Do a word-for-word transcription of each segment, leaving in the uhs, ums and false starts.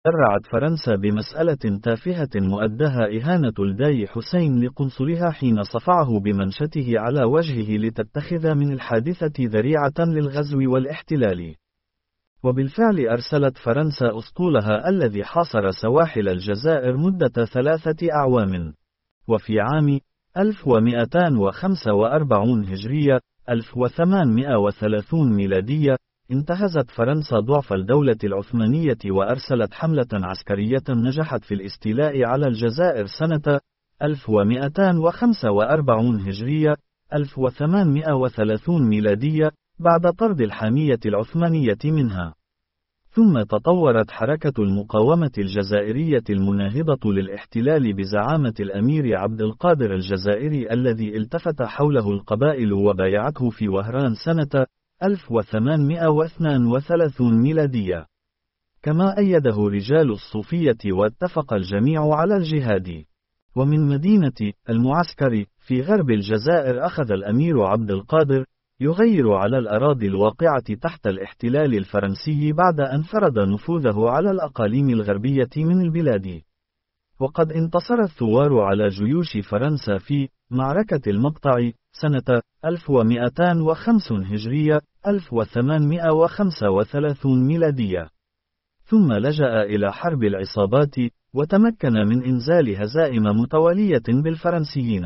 تسرعت فرنسا بمسألة تافهة مؤدها إهانة الداي حسين لقنصلها حين صفعه بمنشته على وجهه لتتخذ من الحادثة ذريعة للغزو والاحتلال. وبالفعل أرسلت فرنسا أسطولها الذي حاصر سواحل الجزائر مدة ثلاثة أعوام. وفي عام ألف ومئتين وخمسة وأربعين هجرية ألف وثمانمئة وثلاثين ميلادية انتهزت فرنسا ضعف الدولة العثمانية وأرسلت حملة عسكرية نجحت في الاستيلاء على الجزائر سنة ألف ومئتين وخمسة وأربعين هجرية ألف وثمانمئة وثلاثين ميلادية بعد طرد الحامية العثمانية منها. ثم تطورت حركة المقاومة الجزائرية المناهضة للاحتلال بزعامة الأمير عبد القادر الجزائري الذي التفت حوله القبائل وبايعته في وهران سنة ألف وثمانمئة واثنين وثلاثين ميلادية. كما أيده رجال الصوفية واتفق الجميع على الجهاد. ومن مدينة المعسكر في غرب الجزائر أخذ الأمير عبد القادر يغير على الأراضي الواقعة تحت الاحتلال الفرنسي بعد أن فرض نفوذه على الأقاليم الغربية من البلاد. وقد انتصر الثوار على جيوش فرنسا في معركة المقطع سنة ألف ومئتين وخمسين هجرية ألف وثمانمئة وخمسة وثلاثين ميلادية. ثم لجأ إلى حرب العصابات وتمكن من إنزال هزائم متوالية بالفرنسيين.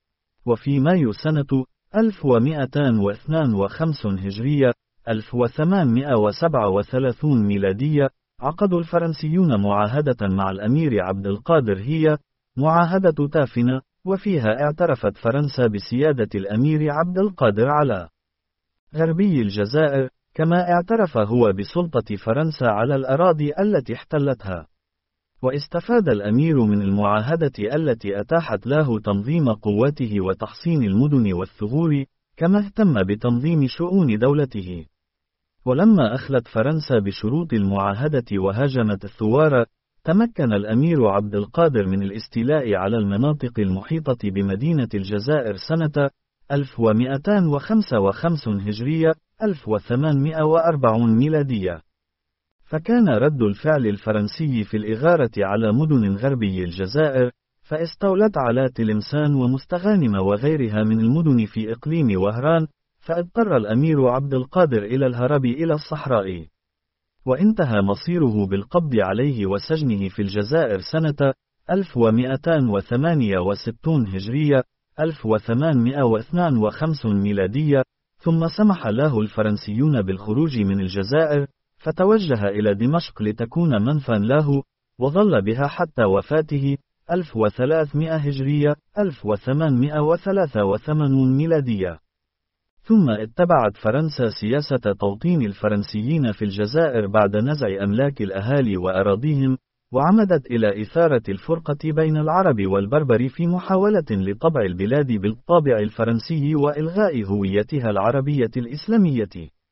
وفي مايو سنة ألف ومئتين واثنين وخمسين هجرية ألف وثمانمئة وسبعة وثلاثين ميلادية عقدوا الفرنسيون معاهدة مع الأمير عبد القادر هي معاهدة تافنة، وفيها اعترفت فرنسا بسيادة الأمير عبد القادر على غربي الجزائر، كما اعترف هو بسلطة فرنسا على الأراضي التي احتلتها. واستفاد الأمير من المعاهدة التي أتاحت له تنظيم قواته وتحصين المدن والثغور، كما اهتم بتنظيم شؤون دولته. ولما أخلت فرنسا بشروط المعاهدة وهاجمت الثوار، تمكن الأمير عبد القادر من الاستيلاء على المناطق المحيطة بمدينة الجزائر سنة ألف ومئتين وخمسة وخمسين هجرية ألف وثمانمئة وأربعين ميلادية. فكان رد الفعل الفرنسي في الإغارة على مدن غربي الجزائر، فاستولت على تلمسان ومستغانم وغيرها من المدن في إقليم وهران، فاضطر الأمير عبد القادر إلى الهرب إلى الصحراء. وانتهى مصيره بالقبض عليه وسجنه في الجزائر سنة ألف ومئتين وثمانية وستين هجرية ألف وثمانمئة واثنين وخمسين ميلادية. ثم سمح له الفرنسيون بالخروج من الجزائر، فتوجه إلى دمشق لتكون منفى له، وظل بها حتى وفاته ألف وثلاثمئة هجرية ألف وثمانمئة وثلاثة وثمانين ميلادية. ثم اتبعت فرنسا سياسة توطين الفرنسيين في الجزائر بعد نزع أملاك الأهالي وأراضيهم، وعمدت إلى إثارة الفرقة بين العرب والبربر في محاولة لطبع البلاد بالطابع الفرنسي وإلغاء هويتها العربية الإسلامية.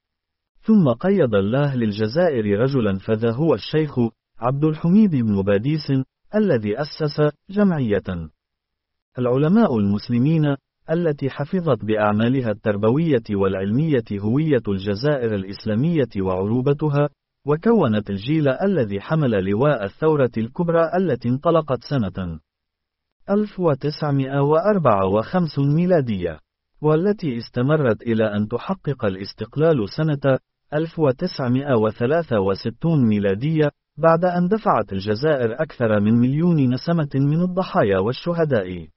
ثم قيض الله للجزائر رجلا فذا هو الشيخ عبد الحميد بن باديس الذي أسس جمعية العلماء المسلمين التي حفظت بأعمالها التربوية والعلمية هوية الجزائر الإسلامية وعروبتها، وكونت الجيل الذي حمل لواء الثورة الكبرى التي انطلقت سنة ألف وتسعمئة وأربعة وخمسين ميلادية، والتي استمرت إلى أن تحقق الاستقلال سنة ألف وتسعمئة وثلاثة وستين ميلادية، بعد أن دفعت الجزائر أكثر من مليون نسمة من الضحايا والشهداء.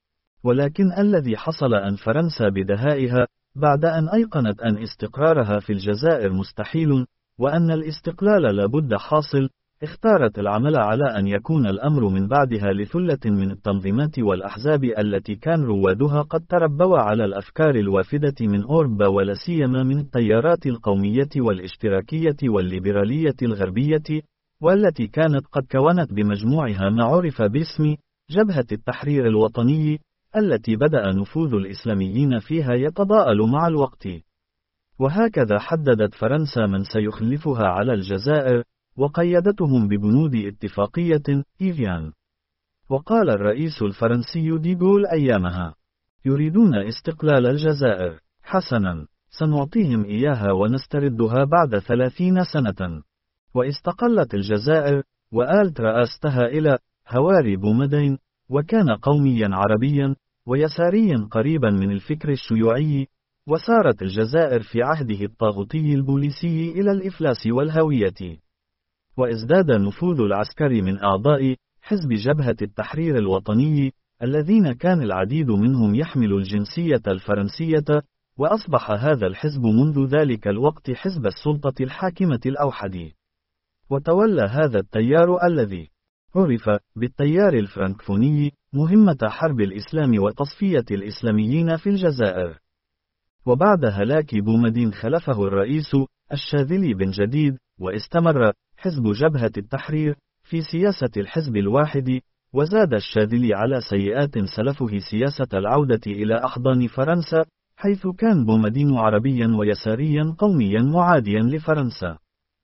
ولكن الذي حصل أن فرنسا بدهائها، بعد أن أيقنت أن استقرارها في الجزائر مستحيل، وأن الاستقلال لابد حاصل، اختارت العمل على أن يكون الأمر من بعدها لثلة من التنظيمات والأحزاب التي كان روادها قد تربوا على الأفكار الوافدة من أوروبا، ولا سيما من التيارات القومية والاشتراكية والليبرالية الغربية، والتي كانت قد كونت بمجموعها ما عرف باسم جبهة التحرير الوطني، التي بدأ نفوذ الإسلاميين فيها يتضاءل مع الوقت. وهكذا حددت فرنسا من سيخلفها على الجزائر، وقيدتهم ببنود اتفاقية إيفيان. وقال الرئيس الفرنسي دي غول أيامها: يريدون استقلال الجزائر، حسنا، سنعطيهم إياها ونستردها بعد ثلاثين سنة. واستقلت الجزائر، وآلت رأستها إلى هواري بومدين، وكان قوميا عربيا ويساريا قريبا من الفكر الشيوعي، وسارت الجزائر في عهده الطاغوتي البوليسي إلى الإفلاس والهوية. وازداد نفوذ العسكر من أعضاء حزب جبهة التحرير الوطني، الذين كان العديد منهم يحمل الجنسية الفرنسية، وأصبح هذا الحزب منذ ذلك الوقت حزب السلطة الحاكمة الأوحد. وتولى هذا التيار الذي عرف بالتيار الفرنكفوني مهمة حرب الإسلام وتصفية الإسلاميين في الجزائر. وبعد هلاك بومدين خلفه الرئيس الشاذلي بن جديد، واستمر حزب جبهة التحرير في سياسة الحزب الواحد، وزاد الشاذلي على سيئات سلفه سياسة العودة إلى أحضان فرنسا، حيث كان بومدين عربيا ويساريا قوميا معاديا لفرنسا.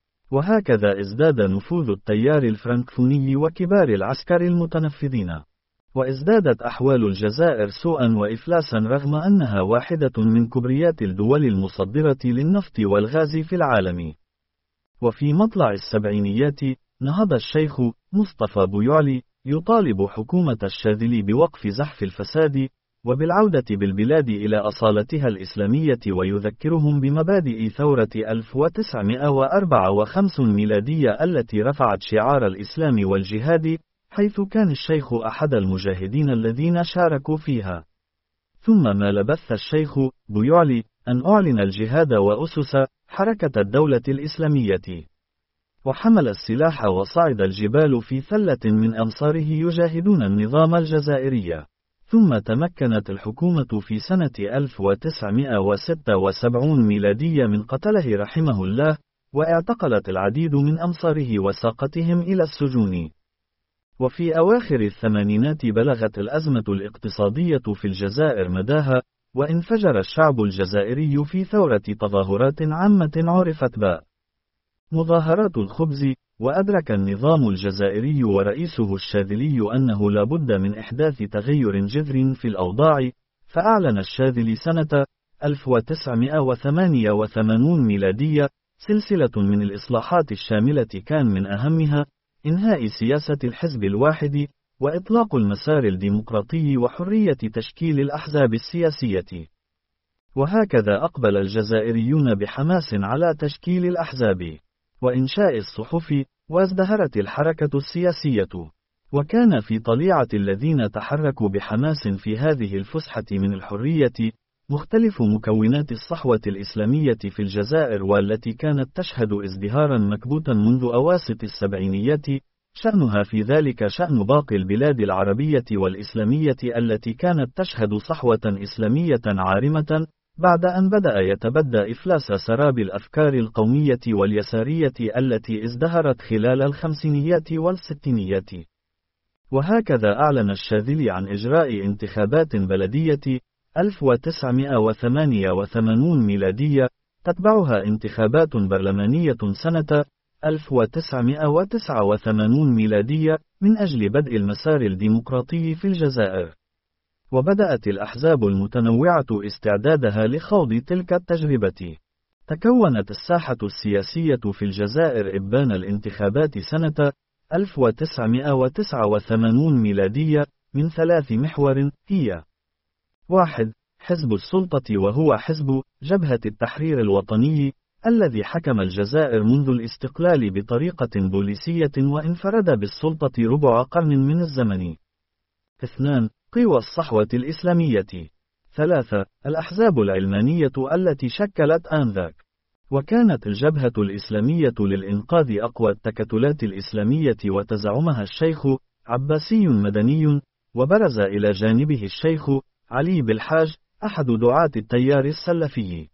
وهكذا ازداد نفوذ التيار الفرنكفوني وكبار العسكر المتنفذين. وازدادت أحوال الجزائر سوءا وإفلاسا رغم أنها واحدة من كبريات الدول المصدرة للنفط والغاز في العالم. وفي مطلع السبعينيات نهض الشيخ مصطفى بويعلي يطالب حكومة الشاذلي بوقف زحف الفساد وبالعودة بالبلاد إلى أصالتها الإسلامية، ويذكرهم بمبادئ ثورة ألف وتسعمائة وأربعة وخمسين ميلادية التي رفعت شعار الإسلام والجهاد، حيث كان الشيخ أحد المجاهدين الذين شاركوا فيها. ثم ما لبث الشيخ بويعلي أن أعلن الجهاد وأسس حركة الدولة الإسلامية، وحمل السلاح وصعد الجبال في ثلة من أنصاره يجاهدون النظام الجزائري. ثم تمكنت الحكومة في سنة ألف وتسعمائة وستة وسبعين ميلادية من قتله رحمه الله، واعتقلت العديد من أنصاره وساقتهم إلى السجون. وفي أواخر الثمانينات بلغت الأزمة الاقتصادية في الجزائر مداها، وانفجر الشعب الجزائري في ثورة تظاهرات عامة عرفت ب مظاهرات الخبز. وأدرك النظام الجزائري ورئيسه الشاذلي أنه لا بد من إحداث تغير جذري في الأوضاع، فأعلن الشاذلي سنة ألف وتسعمائة وثمانية وثمانين ميلادية سلسلة من الإصلاحات الشاملة، كان من أهمها إنهاء سياسة الحزب الواحد، وإطلاق المسار الديمقراطي، وحرية تشكيل الأحزاب السياسية. وهكذا أقبل الجزائريون بحماس على تشكيل الأحزاب وإنشاء الصحف، وازدهرت الحركة السياسية. وكان في طليعة الذين تحركوا بحماس في هذه الفسحة من الحرية مختلف مكونات الصحوة الإسلامية في الجزائر، والتي كانت تشهد ازدهارا مكبوتا منذ أواسط السبعينيات، شأنها في ذلك شأن باقي البلاد العربية والإسلامية التي كانت تشهد صحوة إسلامية عارمة، بعد أن بدأ يتبدى إفلاس سراب الأفكار القومية واليسارية التي ازدهرت خلال الخمسينيات والستينيات. وهكذا أعلن الشاذلي عن إجراء انتخابات بلدية ألف وتسعمائة وثمانية وثمانين ميلادية، تتبعها انتخابات برلمانية سنة ألف وتسعمائة وتسعة وثمانين ميلادية من أجل بدء المسار الديمقراطي في الجزائر. وبدأت الأحزاب المتنوعة استعدادها لخوض تلك التجربة. تكونت الساحة السياسية في الجزائر إبان الانتخابات سنة ألف وتسعمائة وتسعة وثمانين ميلادية من ثلاث محور، هي: واحد. حزب السلطة، وهو حزب جبهة التحرير الوطني الذي حكم الجزائر منذ الاستقلال بطريقة بوليسية وانفرد بالسلطة ربع قرن من الزمن. اثنان. قوى الصحوة الإسلامية. ثلاثة. الأحزاب العلمانية التي شكلت آنذاك. وكانت الجبهة الإسلامية للإنقاذ أقوى التكتلات الإسلامية، وتزعمها الشيخ عباسي مدني، وبرز إلى جانبه الشيخ علي بالحاج أحد دعاة التيار السلفي.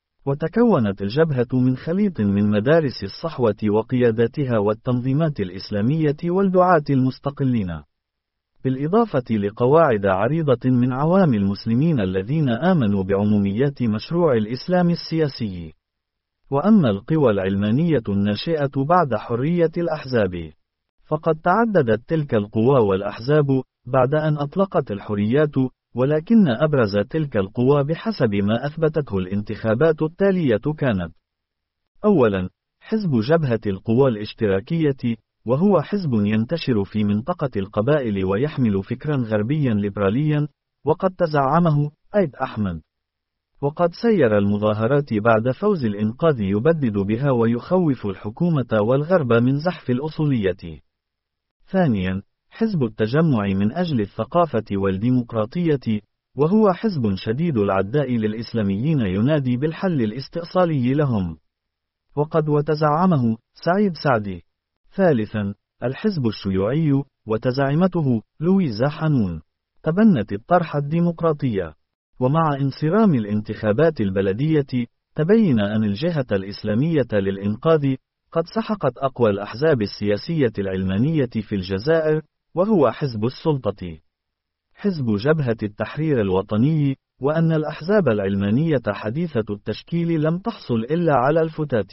وتكونت الجبهة من خليط من مدارس الصحوة وقياداتها والتنظيمات الإسلامية والدعاة المستقلين، بالإضافة لقواعد عريضة من عوام المسلمين الذين آمنوا بعموميات مشروع الإسلام السياسي. وأما القوى العلمانية الناشئة بعد حرية الأحزاب، فقد تعددت تلك القوى والأحزاب بعد أن أطلقت الحريات، ولكن أبرز تلك القوى بحسب ما أثبتته الانتخابات التالية كانت: أولاً، حزب جبهة القوى الاشتراكية، وهو حزب ينتشر في منطقة القبائل ويحمل فكرا غربيا ليبراليا، وقد تزعمه أيد أحمد. وقد سير المظاهرات بعد فوز الإنقاذ يبدد بها ويخوف الحكومة والغرب من زحف الأصولية. ثانيا، حزب التجمع من أجل الثقافة والديمقراطية، وهو حزب شديد العداء للإسلاميين ينادي بالحل الاستئصالي لهم، وقد وتزعمه سعيد سعدي. ثالثا، الحزب الشيوعي وتزعمته لويزا حنون تبنت الطرح الديمقراطي، ومع انصرام الانتخابات البلدية تبين أن الجهة الإسلامية للإنقاذ قد سحقت أقوى الأحزاب السياسية العلمانية في الجزائر، وهو حزب السلطة، حزب جبهة التحرير الوطني، وأن الأحزاب العلمانية حديثة التشكيل لم تحصل إلا على الفتات.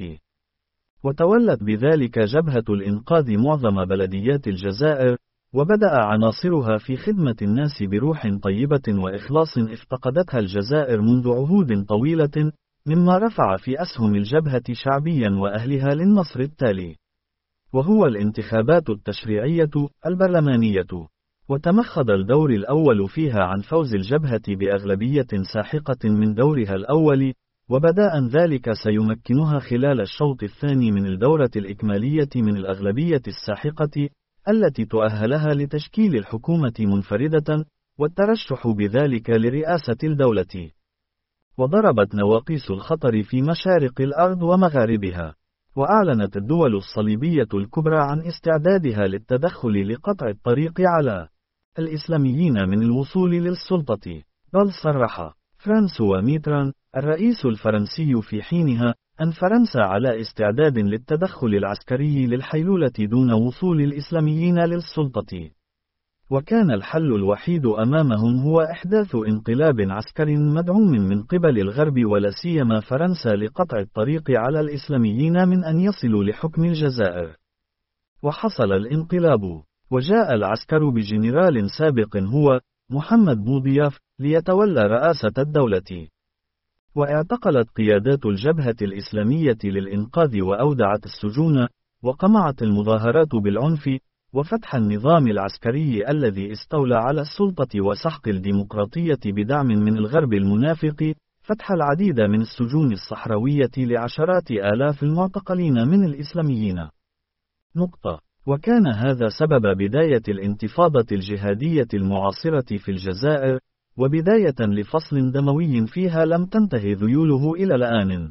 وتولت بذلك جبهة الإنقاذ معظم بلديات الجزائر، وبدأ عناصرها في خدمة الناس بروح طيبة وإخلاص افتقدتها الجزائر منذ عهود طويلة، مما رفع في أسهم الجبهة شعبيا وأهلها للنصر التالي، وهو الانتخابات التشريعية البرلمانية. وتمخض الدور الأول فيها عن فوز الجبهة بأغلبية ساحقة من دورها الأول، وبداء ذلك سيمكنها خلال الشوط الثاني من الدورة الإكمالية من الأغلبية الساحقة التي تؤهلها لتشكيل الحكومة منفردة والترشح بذلك لرئاسة الدولة. وضربت نواقيس الخطر في مشارق الأرض ومغاربها، وأعلنت الدول الصليبية الكبرى عن استعدادها للتدخل لقطع الطريق على الإسلاميين من الوصول للسلطة. بل صرح فرانسوا ميتران الرئيس الفرنسي في حينها أن فرنسا على استعداد للتدخل العسكري للحيلولة دون وصول الإسلاميين للسلطة، وكان الحل الوحيد أمامهم هو إحداث انقلاب عسكري مدعوم من قبل الغرب ولا سيما فرنسا لقطع الطريق على الإسلاميين من أن يصلوا لحكم الجزائر. وحصل الانقلاب، وجاء العسكر بجنرال سابق هو محمد بوضياف ليتولى رئاسة الدولة. واعتقلت قيادات الجبهة الإسلامية للإنقاذ وأودعت السجون، وقمعت المظاهرات بالعنف وفتح النظام العسكري الذي استولى على السلطة وسحق الديمقراطية بدعم من الغرب المنافق، فتح العديد من السجون الصحراوية لعشرات آلاف المعتقلين من الإسلاميين. نقطة. وكان هذا سبب بداية الانتفاضة الجهادية المعاصرة في الجزائر، وبداية لفصل دموي فيها لم تنتهي ذيوله إلى الآن.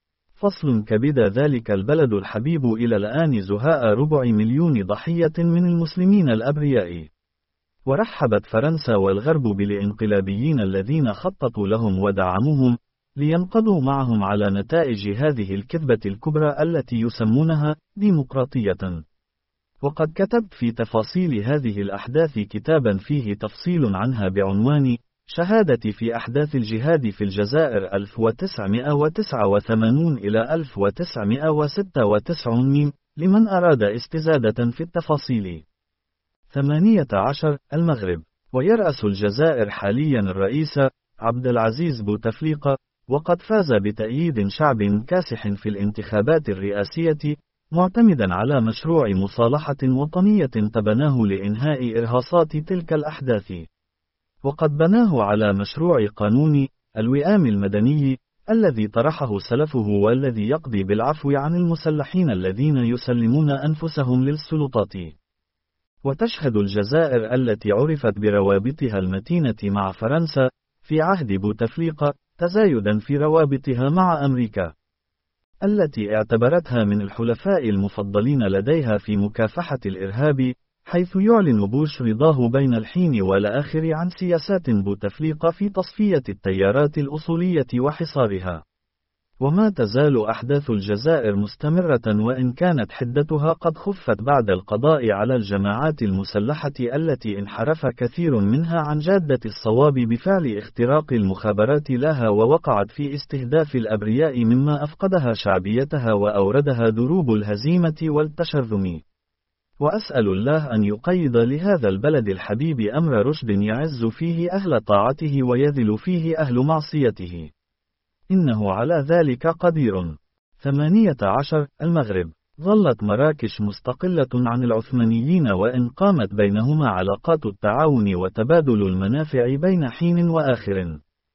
فصل كبد ذلك البلد الحبيب إلى الآن زهاء ربع مليون ضحية من المسلمين الأبرياء. ورحبت فرنسا والغرب بالانقلابيين الذين خططوا لهم ودعموهم، لينقضوا معهم على نتائج هذه الكذبة الكبرى التي يسمونها ديمقراطية. وقد كتبت في تفاصيل هذه الأحداث كتابا فيه تفصيل عنها بعنوان شهادتي في أحداث الجهاد في الجزائر ألف وتسعمائة وتسعة وثمانين إلى ألف وتسعمائة وستة وتسعين، لمن أراد استزادة في التفاصيل. ثمانية عشر المغرب. ويرأس الجزائر حاليا الرئيس عبد العزيز بوتفليقة، وقد فاز بتأييد شعب كاسح في الانتخابات الرئاسية، معتمدا على مشروع مصالحة وطنية تبناه لإنهاء إرهاصات تلك الأحداث. وقد بناه على مشروع قانون الوئام المدني الذي طرحه سلفه، والذي يقضي بالعفو عن المسلحين الذين يسلمون أنفسهم للسلطات. وتشهد الجزائر التي عرفت بروابطها المتينة مع فرنسا في عهد بوتفليقة تزايدا في روابطها مع أمريكا، التي اعتبرتها من الحلفاء المفضلين لديها في مكافحة الإرهاب، حيث يعلن بوش رضاه بين الحين والآخر عن سياسات بوتفليقة في تصفية التيارات الأصولية وحصارها. وما تزال أحداث الجزائر مستمرة، وإن كانت حدتها قد خفت بعد القضاء على الجماعات المسلحة التي انحرف كثير منها عن جادة الصواب بفعل اختراق المخابرات لها، ووقعت في استهداف الأبرياء مما أفقدها شعبيتها وأوردها دروب الهزيمة والتشرذم. وأسأل الله أن يقيض لهذا البلد الحبيب أمر رشد يعز فيه أهل طاعته ويذل فيه أهل معصيته، إنه على ذلك قدير. ثمانية عشر المغرب. ظلت مراكش مستقلة عن العثمانيين، وإن قامت بينهما علاقات التعاون وتبادل المنافع بين حين وآخر.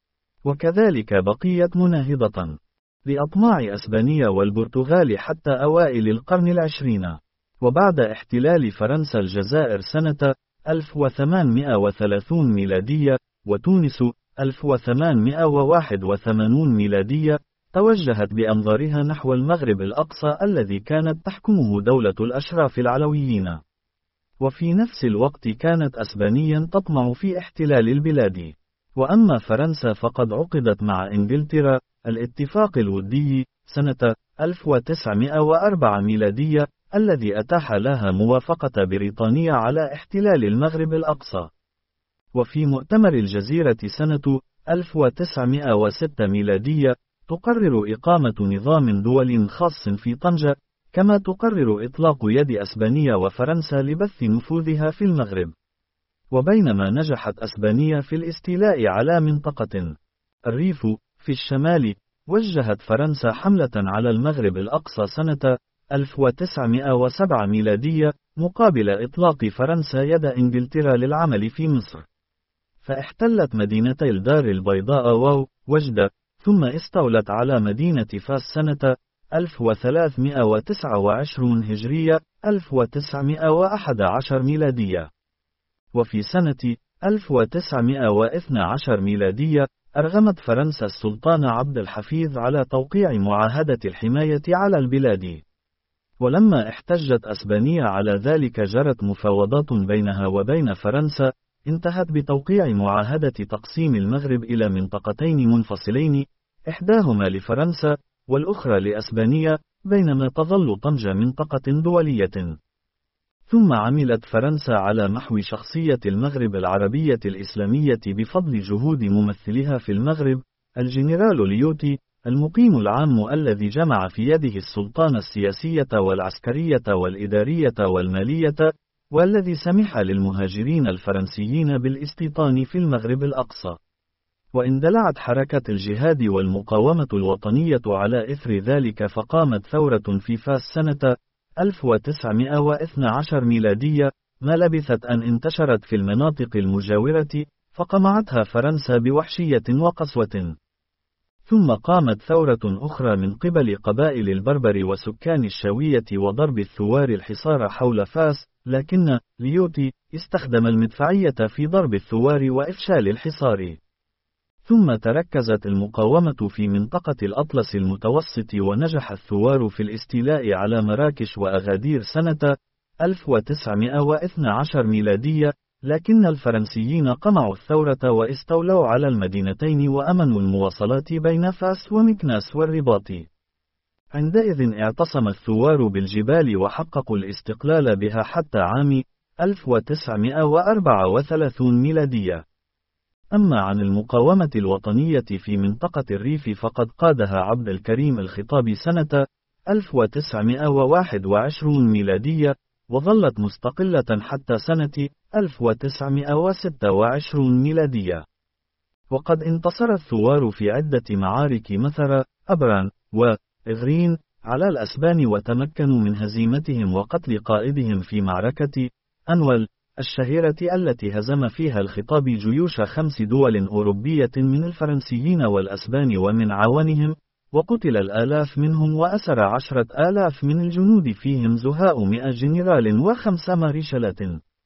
وكذلك بقيت مناهضة لأطماع أسبانيا والبرتغال حتى أوائل القرن العشرين. وبعد احتلال فرنسا الجزائر سنة ألف وثمانمائة وثلاثين ميلادية وتونس ألف وثمانمائة وواحد وثمانين ميلادية، توجهت بأنظارها نحو المغرب الأقصى الذي كانت تحكمه دولة الأشراف العلويين. وفي نفس الوقت كانت أسبانيا تطمع في احتلال البلاد. وأما فرنسا فقد عقدت مع إنجلترا الاتفاق الودي سنة ألف وتسعمائة وأربعة ميلادية، الذي أتاح لها موافقة بريطانيا على احتلال المغرب الأقصى. وفي مؤتمر الجزيرة سنة ألف وتسعمائة وستة ميلادية، تقرر إقامة نظام دول خاص في طنجة، كما تقرر إطلاق يد أسبانيا وفرنسا لبث نفوذها في المغرب. وبينما نجحت أسبانيا في الاستيلاء على منطقة الريف في الشمال، وجهت فرنسا حملة على المغرب الأقصى سنة ألف وتسعمائة وسبعة ميلادية، مقابل إطلاق فرنسا يد إنجلترا للعمل في مصر. فاحتلت مدينتي الدار البيضاء و وجدة، ثم استولت على مدينة فاس سنة ألف وثلاثمائة وتسعة وعشرين هجرية ألف وتسعمائة وأحد عشر ميلادية. وفي سنة ألف وتسعمائة واثني عشر ميلادية، أرغمت فرنسا السلطان عبد الحفيظ على توقيع معاهدة الحماية على البلاد. ولما احتجت أسبانيا على ذلك، جرت مفاوضات بينها وبين فرنسا، انتهت بتوقيع معاهدة تقسيم المغرب إلى منطقتين منفصلين، إحداهما لفرنسا والأخرى لأسبانيا، بينما تظل طنجة منطقة دولية. ثم عملت فرنسا على محو شخصية المغرب العربية الإسلامية بفضل جهود ممثلها في المغرب، الجنرال ليوتي، المقيم العام الذي جمع في يده السلطان السياسية والعسكرية والإدارية والمالية، والذي سمح للمهاجرين الفرنسيين بالاستيطان في المغرب الأقصى. واندلعت حركة الجهاد والمقاومة الوطنية على إثر ذلك، فقامت ثورة في فاس سنة ألف وتسعمائة واثني عشر ميلادية، ما لبثت أن انتشرت في المناطق المجاورة، فقمعتها فرنسا بوحشية وقسوة. ثم قامت ثورة أخرى من قبل قبائل البربر وسكان الشاوية وضرب الثوار الحصار حول فاس، لكن ليوتي استخدم المدفعية في ضرب الثوار وإفشال الحصار. ثم تركزت المقاومة في منطقة الأطلس المتوسط، ونجح الثوار في الاستيلاء على مراكش وأغادير سنة ألف وتسعمائة واثني عشر ميلادية، لكن الفرنسيين قمعوا الثورة واستولوا على المدينتين وأمنوا المواصلات بين فاس ومكناس والرباط. عندئذ اعتصم الثوار بالجبال وحققوا الاستقلال بها حتى عام ألف وتسعمائة وأربعة وثلاثين ميلادية. أما عن المقاومة الوطنية في منطقة الريف فقد قادها عبد الكريم الخطابي سنة ألف وتسعمائة وواحد وعشرين ميلادية، وظلت مستقلة حتى سنة ألف وتسعمائة وستة وعشرين ميلادية. وقد انتصر الثوار في عدة معارك مثل أبران وإغرين على الأسبان، وتمكنوا من هزيمتهم وقتل قائدهم في معركة أنول الشهيرة التي هزم فيها الخطابي جيوش خمس دول أوروبية من الفرنسيين والأسبان ومن عوانهم، وقتل الآلاف منهم وأسر عشرة آلاف من الجنود، فيهم زهاء مئة جنرال وخمس مارشالات.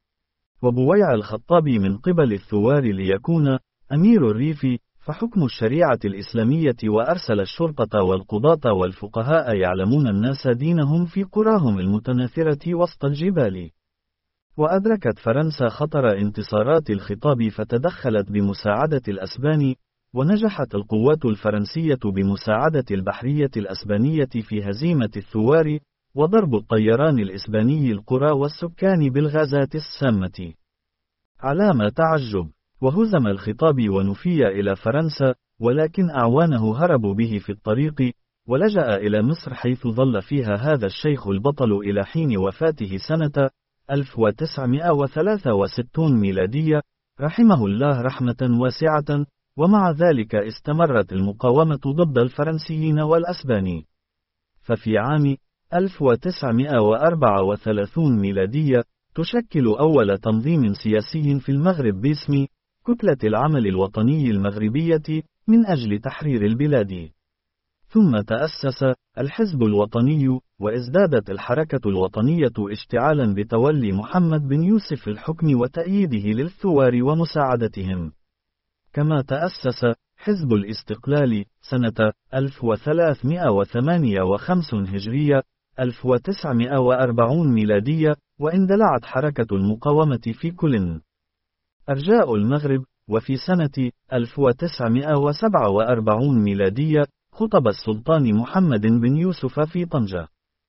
وبويع الخطابي من قبل الثوار ليكون أمير الريف، فحكم الشريعة الإسلامية، وأرسل الشرطة والقضاة والفقهاء يعلمون الناس دينهم في قراهم المتناثرة وسط الجبال. وأدركت فرنسا خطر انتصارات الخطاب، فتدخلت بمساعدة الأسبان، ونجحت القوات الفرنسية بمساعدة البحرية الأسبانية في هزيمة الثوار، وضرب الطيران الإسباني القرى والسكان بالغازات السامة. علامة تعجب، وهزم الخطاب ونفي إلى فرنسا، ولكن أعوانه هربوا به في الطريق، ولجأ إلى مصر حيث ظل فيها هذا الشيخ البطل إلى حين وفاته سنة ألف وتسعمائة وثلاثة وستين ميلادية، رحمه الله رحمة واسعة. ومع ذلك استمرت المقاومة ضد الفرنسيين والأسبان. ففي عام ألف وتسعمائة وأربعة وثلاثين ميلادية، تشكل أول تنظيم سياسي في المغرب باسم كتلة العمل الوطني المغربية من أجل تحرير البلاد. ثم تأسس الحزب الوطني، وازدادت الحركة الوطنية اشتعالا بتولي محمد بن يوسف الحكم وتأييده للثوار ومساعدتهم. كما تأسس حزب الاستقلال سنة ألف وثلاثمائة وثمانية وخمسين هجرية ألف وتسعمائة وأربعين ميلادية، واندلعت حركة المقاومة في كل أرجاء المغرب. وفي سنة ألف وتسعمائة وسبعة وأربعين ميلادية خطب السلطان محمد بن يوسف في طنجة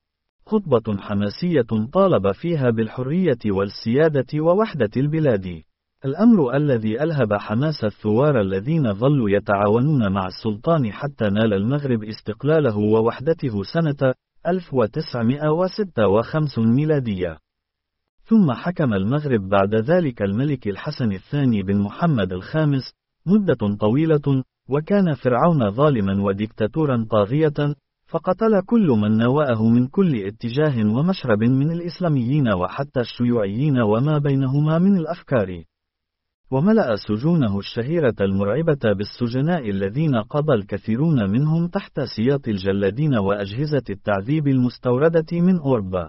خطبة حماسية طالب فيها بالحرية والسيادة ووحدة البلاد، الأمر الذي ألهب حماس الثوار الذين ظلوا يتعاونون مع السلطان حتى نال المغرب استقلاله ووحدته سنة ألف وتسعمائة وستة وخمسين ميلادية. ثم حكم المغرب بعد ذلك الملك الحسن الثاني بن محمد الخامس مدة طويلة، وكان فرعون ظالما وديكتاتورا طاغية، فقتل كل من نوأه من كل اتجاه ومشرب من الإسلاميين وحتى الشيوعيين وما بينهما من الأفكار، وملأ سجونه الشهيرة المرعبة بالسجناء الذين قضى الكثيرون منهم تحت سياط الجلادين وأجهزة التعذيب المستوردة من أوروبا.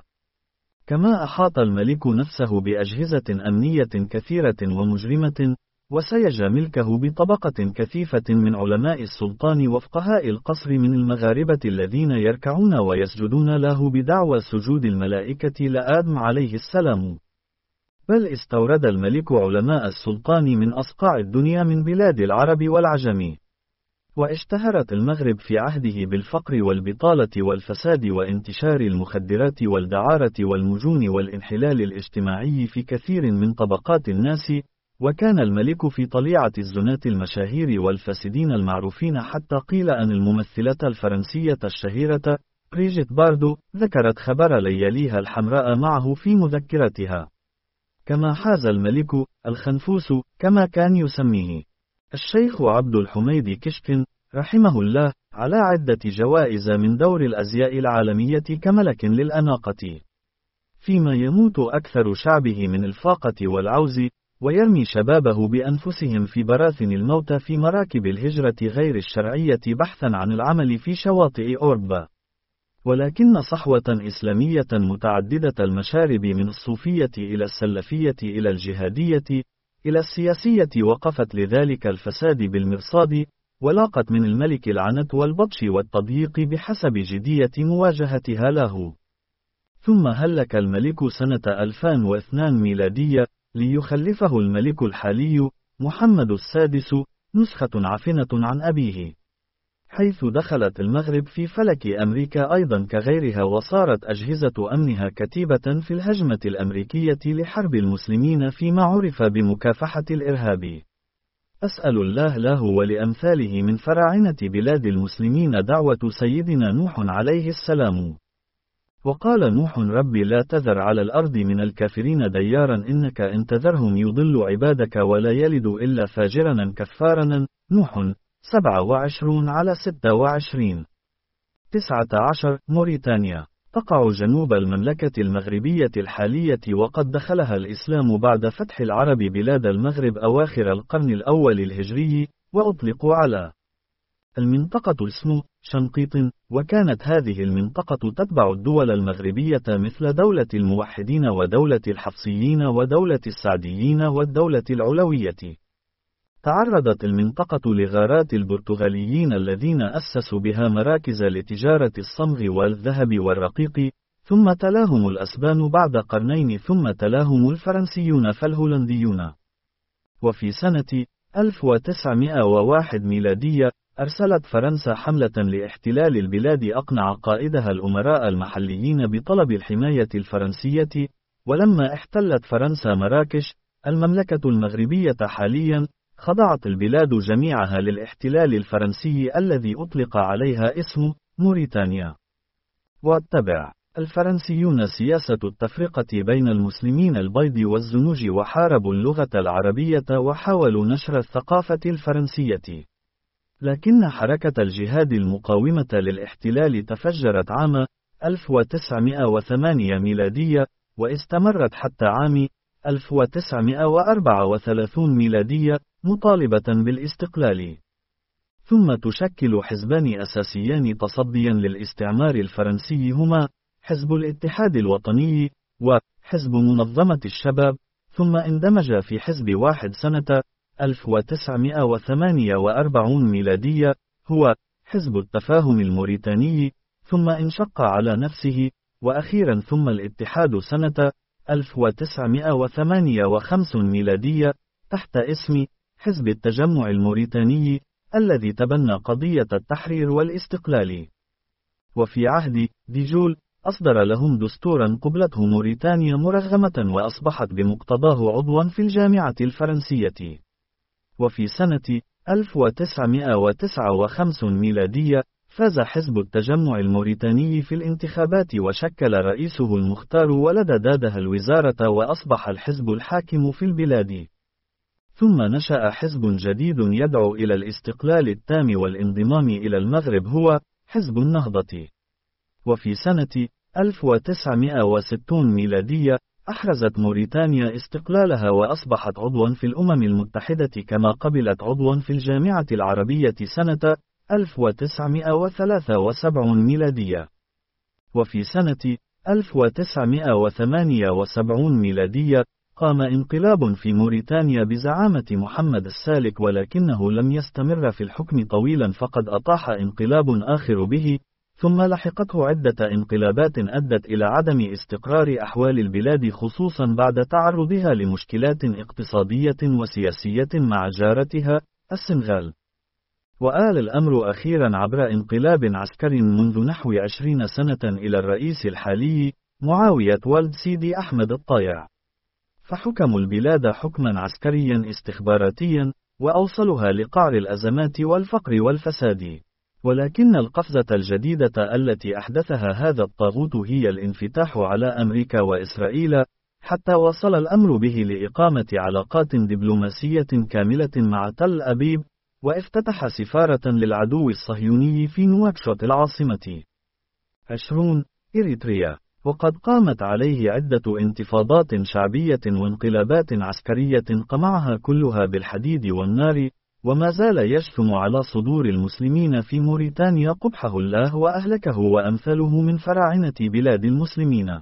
كما أحاط الملك نفسه بأجهزة أمنية كثيرة ومجرمة، وسيج ملكه بطبقة كثيفة من علماء السلطان وفقهاء القصر من المغاربة الذين يركعون ويسجدون له بدعوى سجود الملائكة لآدم عليه السلام. بل استورد الملك علماء السلطان من أصقاع الدنيا من بلاد العرب والعجم. واشتهرت المغرب في عهده بالفقر والبطالة والفساد وانتشار المخدرات والدعارة والمجون والانحلال الاجتماعي في كثير من طبقات الناس، وكان الملك في طليعة الزناة المشاهير والفاسدين المعروفين، حتى قيل أن الممثلة الفرنسية الشهيرة بريجيت باردو ذكرت خبر لياليها الحمراء معه في مذكرتها. كما حاز الملك الخنفوس كما كان يسميه الشيخ عبد الحميد كشك رحمه الله على عدة جوائز من دور الأزياء العالمية كملك للأناقة، فيما يموت أكثر شعبه من الفاقة والعوز، ويرمي شبابه بأنفسهم في براثن الموت في مراكب الهجرة غير الشرعية بحثا عن العمل في شواطئ أوروبا. ولكن صحوة إسلامية متعددة المشارب من الصوفية إلى السلفية إلى الجهادية إلى السياسية وقفت لذلك الفساد بالمرصاد، ولاقت من الملك العنة والبطش والتضييق بحسب جدية مواجهتها له. ثم هلك الملك سنة ألفين واثنين ميلادية ليخلفه الملك الحالي محمد السادس، نسخة عفنة عن أبيه، حيث دخلت المغرب في فلك أمريكا أيضا كغيرها، وصارت أجهزة أمنها كتيبة في الهجمة الأمريكية لحرب المسلمين فيما عرف بمكافحة الإرهاب. أسأل الله له ولأمثاله من فراعنة بلاد المسلمين دعوة سيدنا نوح عليه السلام. وقال نوح: رب لا تذر على الأرض من الكافرين ديارا إنك إن تذرهم يضل عبادك ولا يلد إلا فاجرا كفارا. نوح سبعة وعشرون على ستة وعشرين. تسعة عشر. موريتانيا تقع جنوب المملكة المغربية الحالية، وقد دخلها الإسلام بعد فتح العرب بلاد المغرب أواخر القرن الأول الهجري، وأطلقوا على المنطقة اسم شنقيط، وكانت هذه المنطقة تتبع الدول المغربية مثل دولة الموحدين ودولة الحفصيين ودولة السعديين والدولة العلوية. تعرضت المنطقة لغارات البرتغاليين الذين أسسوا بها مراكز لتجارة الصمغ والذهب والرقيق، ثم تلاهم الأسبان بعد قرنين، ثم تلاهم الفرنسيون فالهولنديون. وفي سنة ألف وتسعمائة وواحد ميلادية أرسلت فرنسا حملة لاحتلال البلاد أقنع قائدها الأمراء المحليين بطلب الحماية الفرنسية، ولما احتلت فرنسا مراكش المملكة المغربية حاليا، خضعت البلاد جميعها للاحتلال الفرنسي الذي أطلق عليها اسم موريتانيا. واتبع الفرنسيون سياسة التفرقة بين المسلمين البيض والزنوج، وحاربوا اللغة العربية وحاولوا نشر الثقافة الفرنسية. لكن حركة الجهاد المقاومة للاحتلال تفجرت عام ألف وتسعمائة وثمانية ميلادية، واستمرت حتى عام ألف وتسعمائة وأربعة وثلاثين ميلادية، مطالبة بالاستقلال. ثم تشكل حزبان أساسيان تصديا للاستعمار الفرنسي، هما حزب الاتحاد الوطني وحزب منظمة الشباب، ثم اندمج في حزب واحد سنة ألف وتسعمائة وثمانية وأربعين ميلادية، هو حزب التفاهم الموريتاني، ثم انشق على نفسه، وأخيرا ثم الاتحاد سنة ألف وتسعمائة وثمانية وخمسين ميلادية تحت اسم حزب التجمع الموريتاني، الذي تبنى قضية التحرير والاستقلال. وفي عهد ديجول أصدر لهم دستورا قبلته موريتانيا مرغمة، وأصبحت بمقتضاه عضوا في الجامعة الفرنسية. وفي سنة ألف وتسعمائة وتسعة وخمسين ميلادية فاز حزب التجمع الموريتاني في الانتخابات، وشكل رئيسه المختار ولد داده الوزارة، وأصبح الحزب الحاكم في البلاد. ثم نشأ حزب جديد يدعو إلى الاستقلال التام والانضمام إلى المغرب، هو حزب النهضة. وفي سنة ألف وتسعمائة وستين ميلادية أحرزت موريتانيا استقلالها، وأصبحت عضوا في الأمم المتحدة، كما قبلت عضوا في الجامعة العربية سنة ألف وتسعمائة وثلاثة وسبعين ميلادية. وفي سنة ألف وتسعمائة وثمانية وسبعين ميلادية قام انقلاب في موريتانيا بزعامة محمد السالك، ولكنه لم يستمر في الحكم طويلا، فقد أطاح انقلاب آخر به، ثم لحقته عدة انقلابات أدت إلى عدم استقرار أحوال البلاد، خصوصا بعد تعرضها لمشكلات اقتصادية وسياسية مع جارتها السنغال. وآل الأمر أخيرا عبر انقلاب عسكري منذ نحو عشرين سنة إلى الرئيس الحالي معاوية ولد سيدي أحمد الطايع، فحكموا البلاد حكما عسكريا استخباراتيا، وأوصلها لقعر الأزمات والفقر والفساد. ولكن القفزة الجديدة التي أحدثها هذا الطاغوت هي الانفتاح على أمريكا وإسرائيل، حتى وصل الأمر به لإقامة علاقات دبلوماسية كاملة مع تل أبيب، وافتتح سفارة للعدو الصهيوني في نواكشوط العاصمة. عشرون إريتريا، وقد قامت عليه عدة انتفاضات شعبية وانقلابات عسكرية قمعها كلها بالحديد والنار، وما زال يجثم على صدور المسلمين في موريتانيا قبحه الله وأهلكه وأمثاله من فراعنة بلاد المسلمين.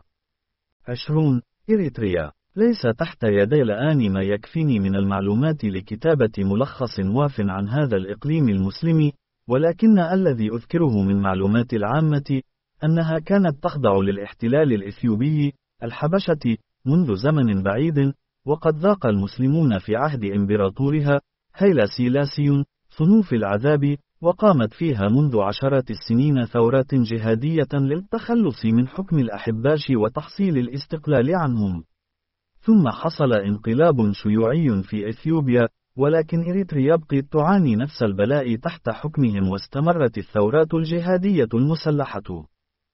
عشرون إريتريا، ليس تحت يدي الآن ما يكفيني من المعلومات لكتابة ملخص واف عن هذا الإقليم المسلم، ولكن الذي أذكره من معلومات العامة أنها كانت تخضع للاحتلال الإثيوبي الحبشة منذ زمن بعيد، وقد ذاق المسلمون في عهد إمبراطورها هيلا سيلاسي صنوف العذاب، وقامت فيها منذ عشرات السنين ثورات جهادية للتخلص من حكم الأحباش وتحصيل الاستقلال عنهم. ثم حصل انقلاب شيوعي في إثيوبيا، ولكن إريتريا بقيت تعاني نفس البلاء تحت حكمهم، واستمرت الثورات الجهادية المسلحة.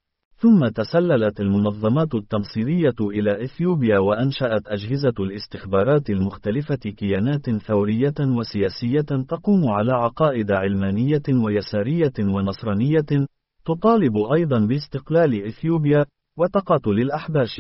ثم تسللت المنظمات التنصيرية إلى إثيوبيا، وأنشأت أجهزة الاستخبارات المختلفة كيانات ثورية وسياسية تقوم على عقائد علمانية ويسارية ونصرانية، تطالب أيضا باستقلال إثيوبيا وتقاتل الأحباش.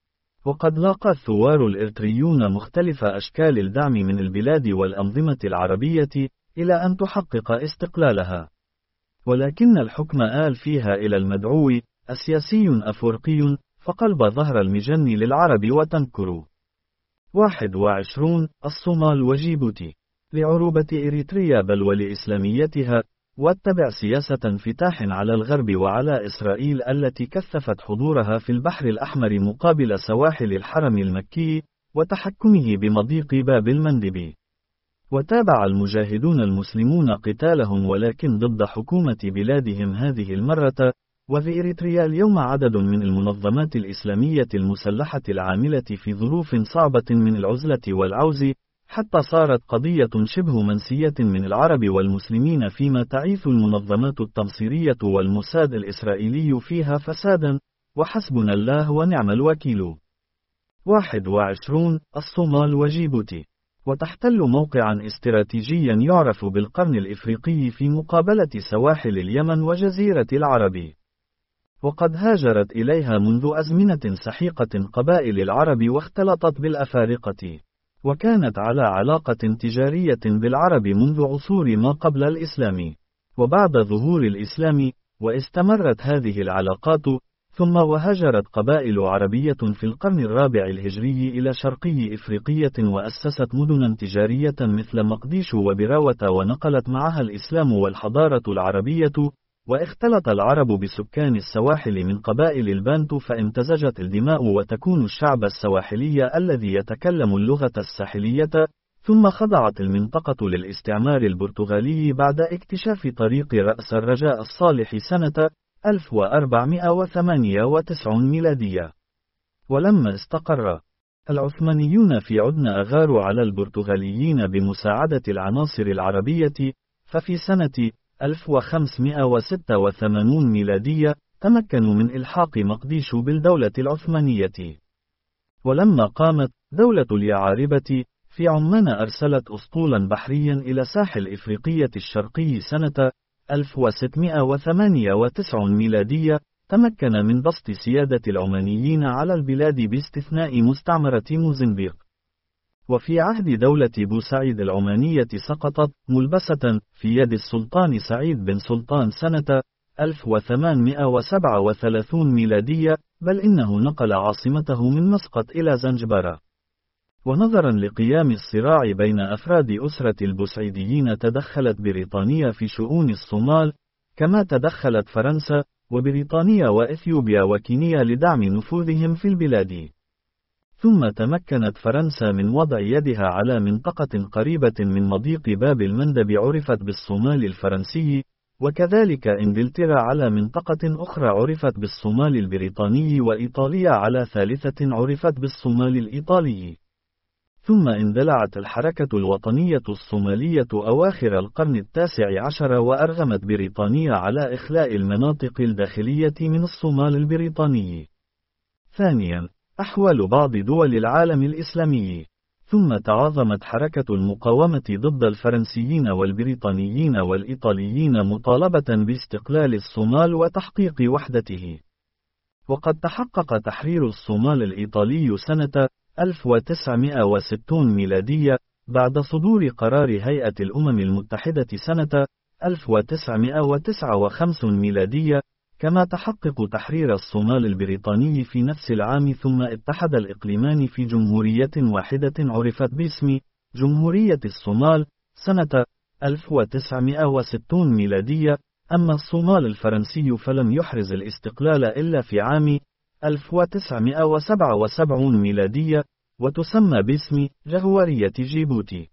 وقد لاقى الثوار الإريتريون مختلف أشكال الدعم من البلاد والأنظمة العربية إلى أن تحقق استقلالها، ولكن الحكم آل فيها إلى المدعو السياسي أفريقي، فقلب ظهر المجن للعرب وتنكر. واحد وعشرون الصومال وجيبوتي، لعروبة إريتريا بل ولإسلاميتها، واتبع سياسة انفتاح على الغرب وعلى إسرائيل التي كثفت حضورها في البحر الأحمر مقابل سواحل الحرم المكي وتحكمه بمضيق باب المندب. وتابع المجاهدون المسلمون قتالهم، ولكن ضد حكومة بلادهم هذه المرة. وفي إريتريا اليوم عدد من المنظمات الإسلامية المسلحة العاملة في ظروف صعبة من العزلة والعوز، حتى صارت قضية شبه منسية من العرب والمسلمين، فيما تعيث المنظمات التنصيرية والموساد الإسرائيلي فيها فسادا، وحسبنا الله ونعم الوكيل. واحد وعشرون الصومال وجيبوتي، وتحتل موقعا استراتيجيا يعرف بالقرن الإفريقي في مقابلة سواحل اليمن وجزيرة العرب. وقد هاجرت إليها منذ أزمنة سحيقة قبائل العرب واختلطت بالأفارقة، وكانت على علاقة تجارية بالعرب منذ عصور ما قبل الإسلام. وبعد ظهور الإسلام، واستمرت هذه العلاقات، ثم وهاجرت قبائل عربية في القرن الرابع الهجري إلى شرقي إفريقية وأسست مدنا تجارية مثل مقديشو وبراوة، ونقلت معها الإسلام والحضارة العربية، واختلط العرب بسكان السواحل من قبائل البانتو فامتزجت الدماء، وتكون الشعب السواحلي الذي يتكلم اللغة الساحلية. ثم خضعت المنطقة للاستعمار البرتغالي بعد اكتشاف طريق رأس الرجاء الصالح سنة ألف وأربعمائة وثمانية وتسعين ميلادية. ولما استقر العثمانيون في عدن أغاروا على البرتغاليين بمساعدة العناصر العربية، ففي سنة ألف وخمسمائة وستة وثمانين ميلادية تمكنوا من إلحاق مقديشو بالدولة العثمانية. ولما قامت دولة اليعاربة في عمان أرسلت أسطولا بحريا إلى ساحل إفريقية الشرقي سنة ألف وستمائة وثمانية وتسعين ميلادية، تمكن من بسط سيادة العمانيين على البلاد باستثناء مستعمرة موزمبيق. وفي عهد دولة بوسعيد العمانية سقطت ملبسة في يد السلطان سعيد بن سلطان سنة ألف وثمانمائة وسبعة وثلاثين ميلادية، بل إنه نقل عاصمته من مسقط إلى زنجبار. ونظرا لقيام الصراع بين أفراد أسرة البوسعيديين تدخلت بريطانيا في شؤون الصومال، كما تدخلت فرنسا وبريطانيا وإثيوبيا وكينيا لدعم نفوذهم في البلاد. ثم تمكنت فرنسا من وضع يدها على منطقة قريبة من مضيق باب المندب عرفت بالصومال الفرنسي، وكذلك إنجلترا على منطقة أخرى عرفت بالصومال البريطاني، وإيطاليا على ثالثة عرفت بالصومال الإيطالي. ثم اندلعت الحركة الوطنية الصومالية أواخر القرن التاسع عشر، وأرغمت بريطانيا على إخلاء المناطق الداخلية من الصومال البريطاني. ثانيا، أحوال بعض دول العالم الإسلامي. ثم تعاظمت حركة المقاومة ضد الفرنسيين والبريطانيين والإيطاليين مطالبة باستقلال الصومال وتحقيق وحدته. وقد تحقق تحرير الصومال الإيطالي سنة ألف وتسعمائة وستين ميلادية بعد صدور قرار هيئة الأمم المتحدة سنة ألف وتسعمائة وتسعة وخمسين ميلادية، كما تحقق تحرير الصومال البريطاني في نفس العام. ثم اتحد الإقليمان في جمهورية واحدة عرفت باسم جمهورية الصومال سنة ألف وتسعمائة وستين ميلادية. أما الصومال الفرنسي فلم يحرز الاستقلال إلا في عام ألف وتسعمائة وسبعة وسبعين ميلادية، وتسمى باسم جهورية جيبوتي.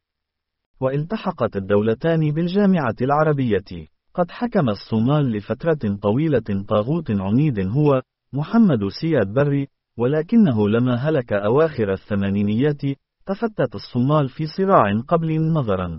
والتحقت الدولتان بالجامعة العربية. قد حكم الصومال لفترة طويلة طاغوت عنيد هو محمد سياد بري، ولكنه لما هلك أواخر الثمانينيات تفتت الصومال في صراع قبلي نظرا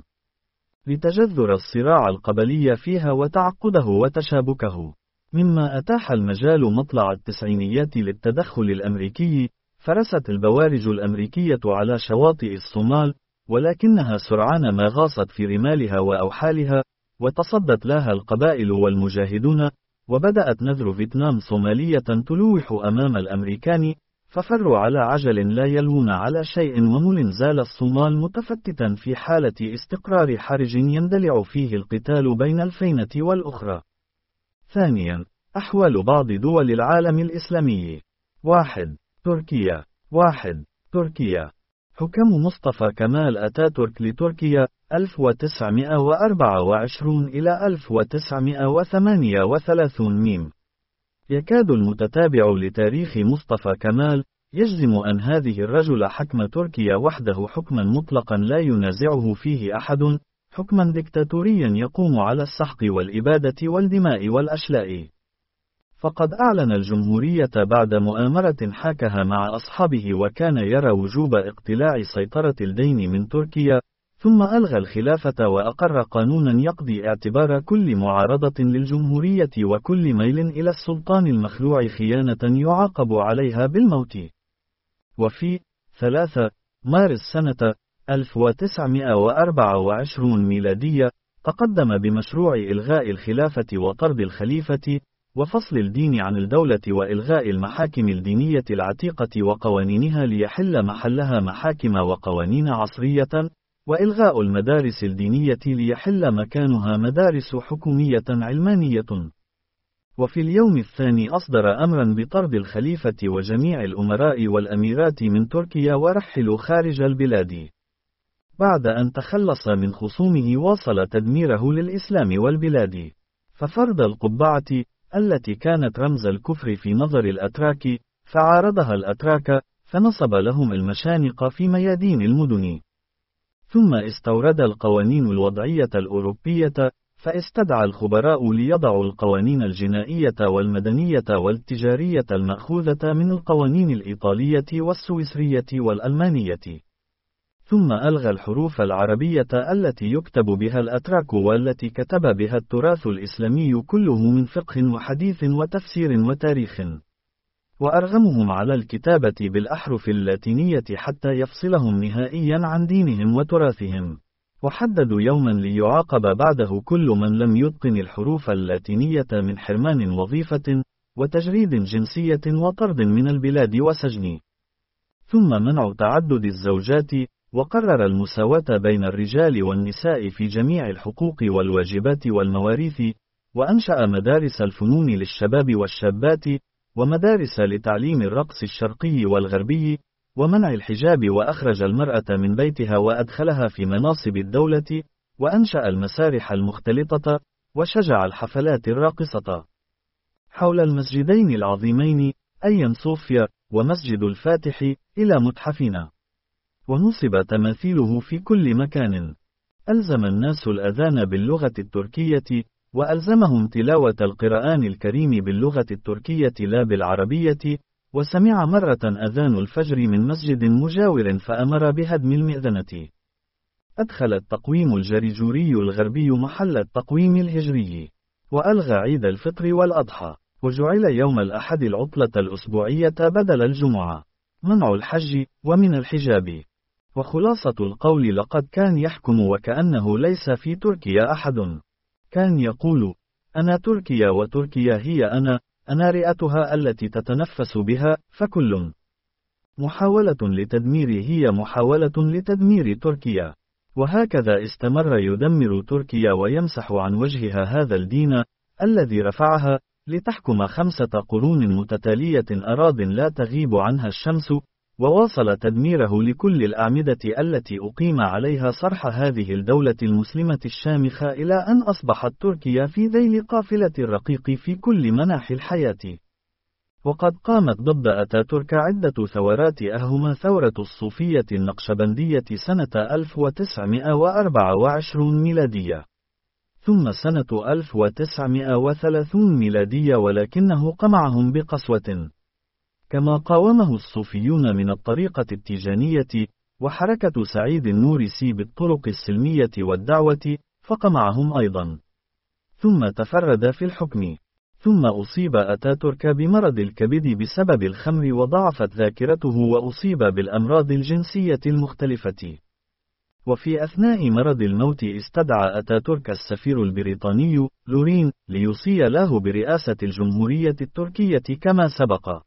لتجذر الصراع القبلي فيها وتعقده وتشابكه، مما أتاح المجال مطلع التسعينيات للتدخل الأمريكي. فرست البوارج الأمريكية على شواطئ الصومال، ولكنها سرعان ما غاصت في رمالها وأوحالها، وتصدت لها القبائل والمجاهدون، وبدأت نذر فيتنام صومالية تلوح أمام الأمريكان، ففروا على عجل لا يلوون على شيء، ومل زال الصومال متفتتا في حالة استقرار حرج يندلع فيه القتال بين الفينة والأخرى. ثانيا، أحوال بعض دول العالم الإسلامي. واحد. تركيا. واحد. تركيا. حكم مصطفى كمال أتاتورك لتركيا ألف وتسعمائة وأربعة وعشرين إلى ألف وتسعمائة وثمانية وثلاثين ميم. يكاد المتتابع لتاريخ مصطفى كمال يجزم أن هذه الرجل حكم تركيا وحده حكما مطلقا لا ينازعه فيه أحد، حكما ديكتاتوريا يقوم على السحق والإبادة والدماء والأشلاء. فقد أعلن الجمهورية بعد مؤامرة حاكها مع أصحابه، وكان يرى وجوب اقتلاع سيطرة الدين من تركيا، ثم ألغى الخلافة وأقر قانونا يقضي اعتبار كل معارضة للجمهورية وكل ميل إلى السلطان المخلوع خيانة يعاقب عليها بالموت. وفي ثلاثة مارس سنة ألف وتسعمائة وأربعة وعشرين ميلادية تقدم بمشروع إلغاء الخلافة وطرد الخليفة، وفصل الدين عن الدولة وإلغاء المحاكم الدينية العتيقة وقوانينها ليحل محلها محاكم وقوانين عصرية، وإلغاء المدارس الدينية ليحل مكانها مدارس حكومية علمانية. وفي اليوم الثاني أصدر أمرا بطرد الخليفة وجميع الأمراء والأميرات من تركيا ورحلوا خارج البلاد. بعد أن تخلص من خصومه واصل تدميره للإسلام والبلاد، ففرض القبعة التي كانت رمز الكفر في نظر الأتراك، فعارضها الأتراك، فنصب لهم المشانق في ميادين المدن. ثم استورد القوانين الوضعية الأوروبية، فاستدعى الخبراء ليضعوا القوانين الجنائية والمدنية والتجارية المأخوذة من القوانين الإيطالية والسويسرية والألمانية. ثم ألغى الحروف العربية التي يكتب بها الأتراك والتي كتب بها التراث الإسلامي كله من فقه وحديث وتفسير وتاريخ، وأرغمهم على الكتابة بالأحرف اللاتينية حتى يفصلهم نهائيا عن دينهم وتراثهم. وحددوا يوما ليعاقب بعده كل من لم يتقن الحروف اللاتينية من حرمان وظيفة وتجريد جنسية وطرد من البلاد وسجن. ثم منع تعدد الزوجات، وقرر المساواة بين الرجال والنساء في جميع الحقوق والواجبات والمواريث، وأنشأ مدارس الفنون للشباب والشابات، ومدارس لتعليم الرقص الشرقي والغربي، ومنع الحجاب، وأخرج المرأة من بيتها وأدخلها في مناصب الدولة، وأنشأ المسارح المختلطة، وشجع الحفلات الراقصة. حول المسجدين العظيمين أيا صوفيا ومسجد الفاتح إلى متحفنا، ونصب تماثيله في كل مكان. ألزم الناس الأذان باللغة التركية، وألزمهم تلاوة القرآن الكريم باللغة التركية لا بالعربية. وسمع مرة أذان الفجر من مسجد مجاور فأمر بهدم المئذنة. أدخل التقويم الجريجوري الغربي محل التقويم الهجري، وألغى عيد الفطر والأضحى، وجعل يوم الأحد العطلة الأسبوعية بدل الجمعة. منع الحج ومن الحجاب. وخلاصة القول لقد كان يحكم وكأنه ليس في تركيا أحد. كان يقول: أنا تركيا وتركيا هي أنا، أنا رئتها التي تتنفس بها، فكل محاولة لتدمير هي محاولة لتدمير تركيا. وهكذا استمر يدمر تركيا ويمسح عن وجهها هذا الدين الذي رفعها لتحكم خمسة قرون متتالية أراضٍ لا تغيب عنها الشمس، وواصل تدميره لكل الأعمدة التي أقيم عليها صرح هذه الدولة المسلمة الشامخة، إلى أن أصبحت تركيا في ذيل قافلة الرقيق في كل مناحي الحياة. وقد قامت ضد أتاتورك عدة ثورات، أهمها ثورة الصوفية النقشبندية سنة ألف وتسعمائة وأربعة وعشرين ميلادية، ثم سنة ألف وتسعمائة وثلاثين ميلادية، ولكنه قمعهم بقسوة، كما قاومه الصوفيون من الطريقة التيجانية وحركة سعيد النورسي بالطرق السلمية والدعوة، فقمعهم أيضا. ثم تفرد في الحكم. ثم أصيب أتاتورك بمرض الكبد بسبب الخمر، وضعفت ذاكرته، وأصيب بالأمراض الجنسية المختلفة. وفي أثناء مرض الموت استدعى أتاتورك السفير البريطاني لورين ليوصي له برئاسة الجمهورية التركية كما سبق.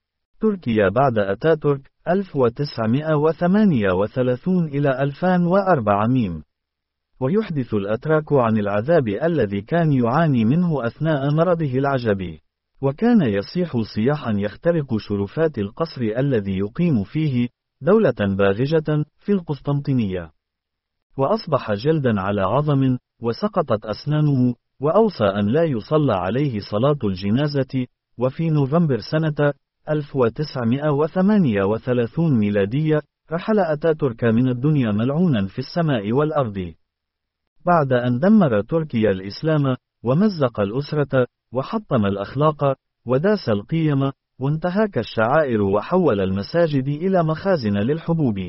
تركيا بعد أتاتورك ألف وتسعمائة وثمانية وثلاثين إلى ألفين وأربعمائة. ويحدث الأتراك عن العذاب الذي كان يعاني منه أثناء مرضه العجبي، وكان يصيح صياحا يخترق شرفات القصر الذي يقيم فيه، دولة باغجة في القسطنطينية. وأصبح جلدا على عظم، وسقطت أسنانه، وأوصى أن لا يصلى عليه صلاة الجنازة. وفي نوفمبر سنة ألف وتسعمائة وثمانية وثلاثين ميلادية رحل أتاتورك من الدنيا ملعونا في السماء والأرض، بعد أن دمر تركيا الإسلام، ومزق الأسرة، وحطم الأخلاق، وداس القيم، وانتهك الشعائر، وحول المساجد إلى مخازن للحبوب.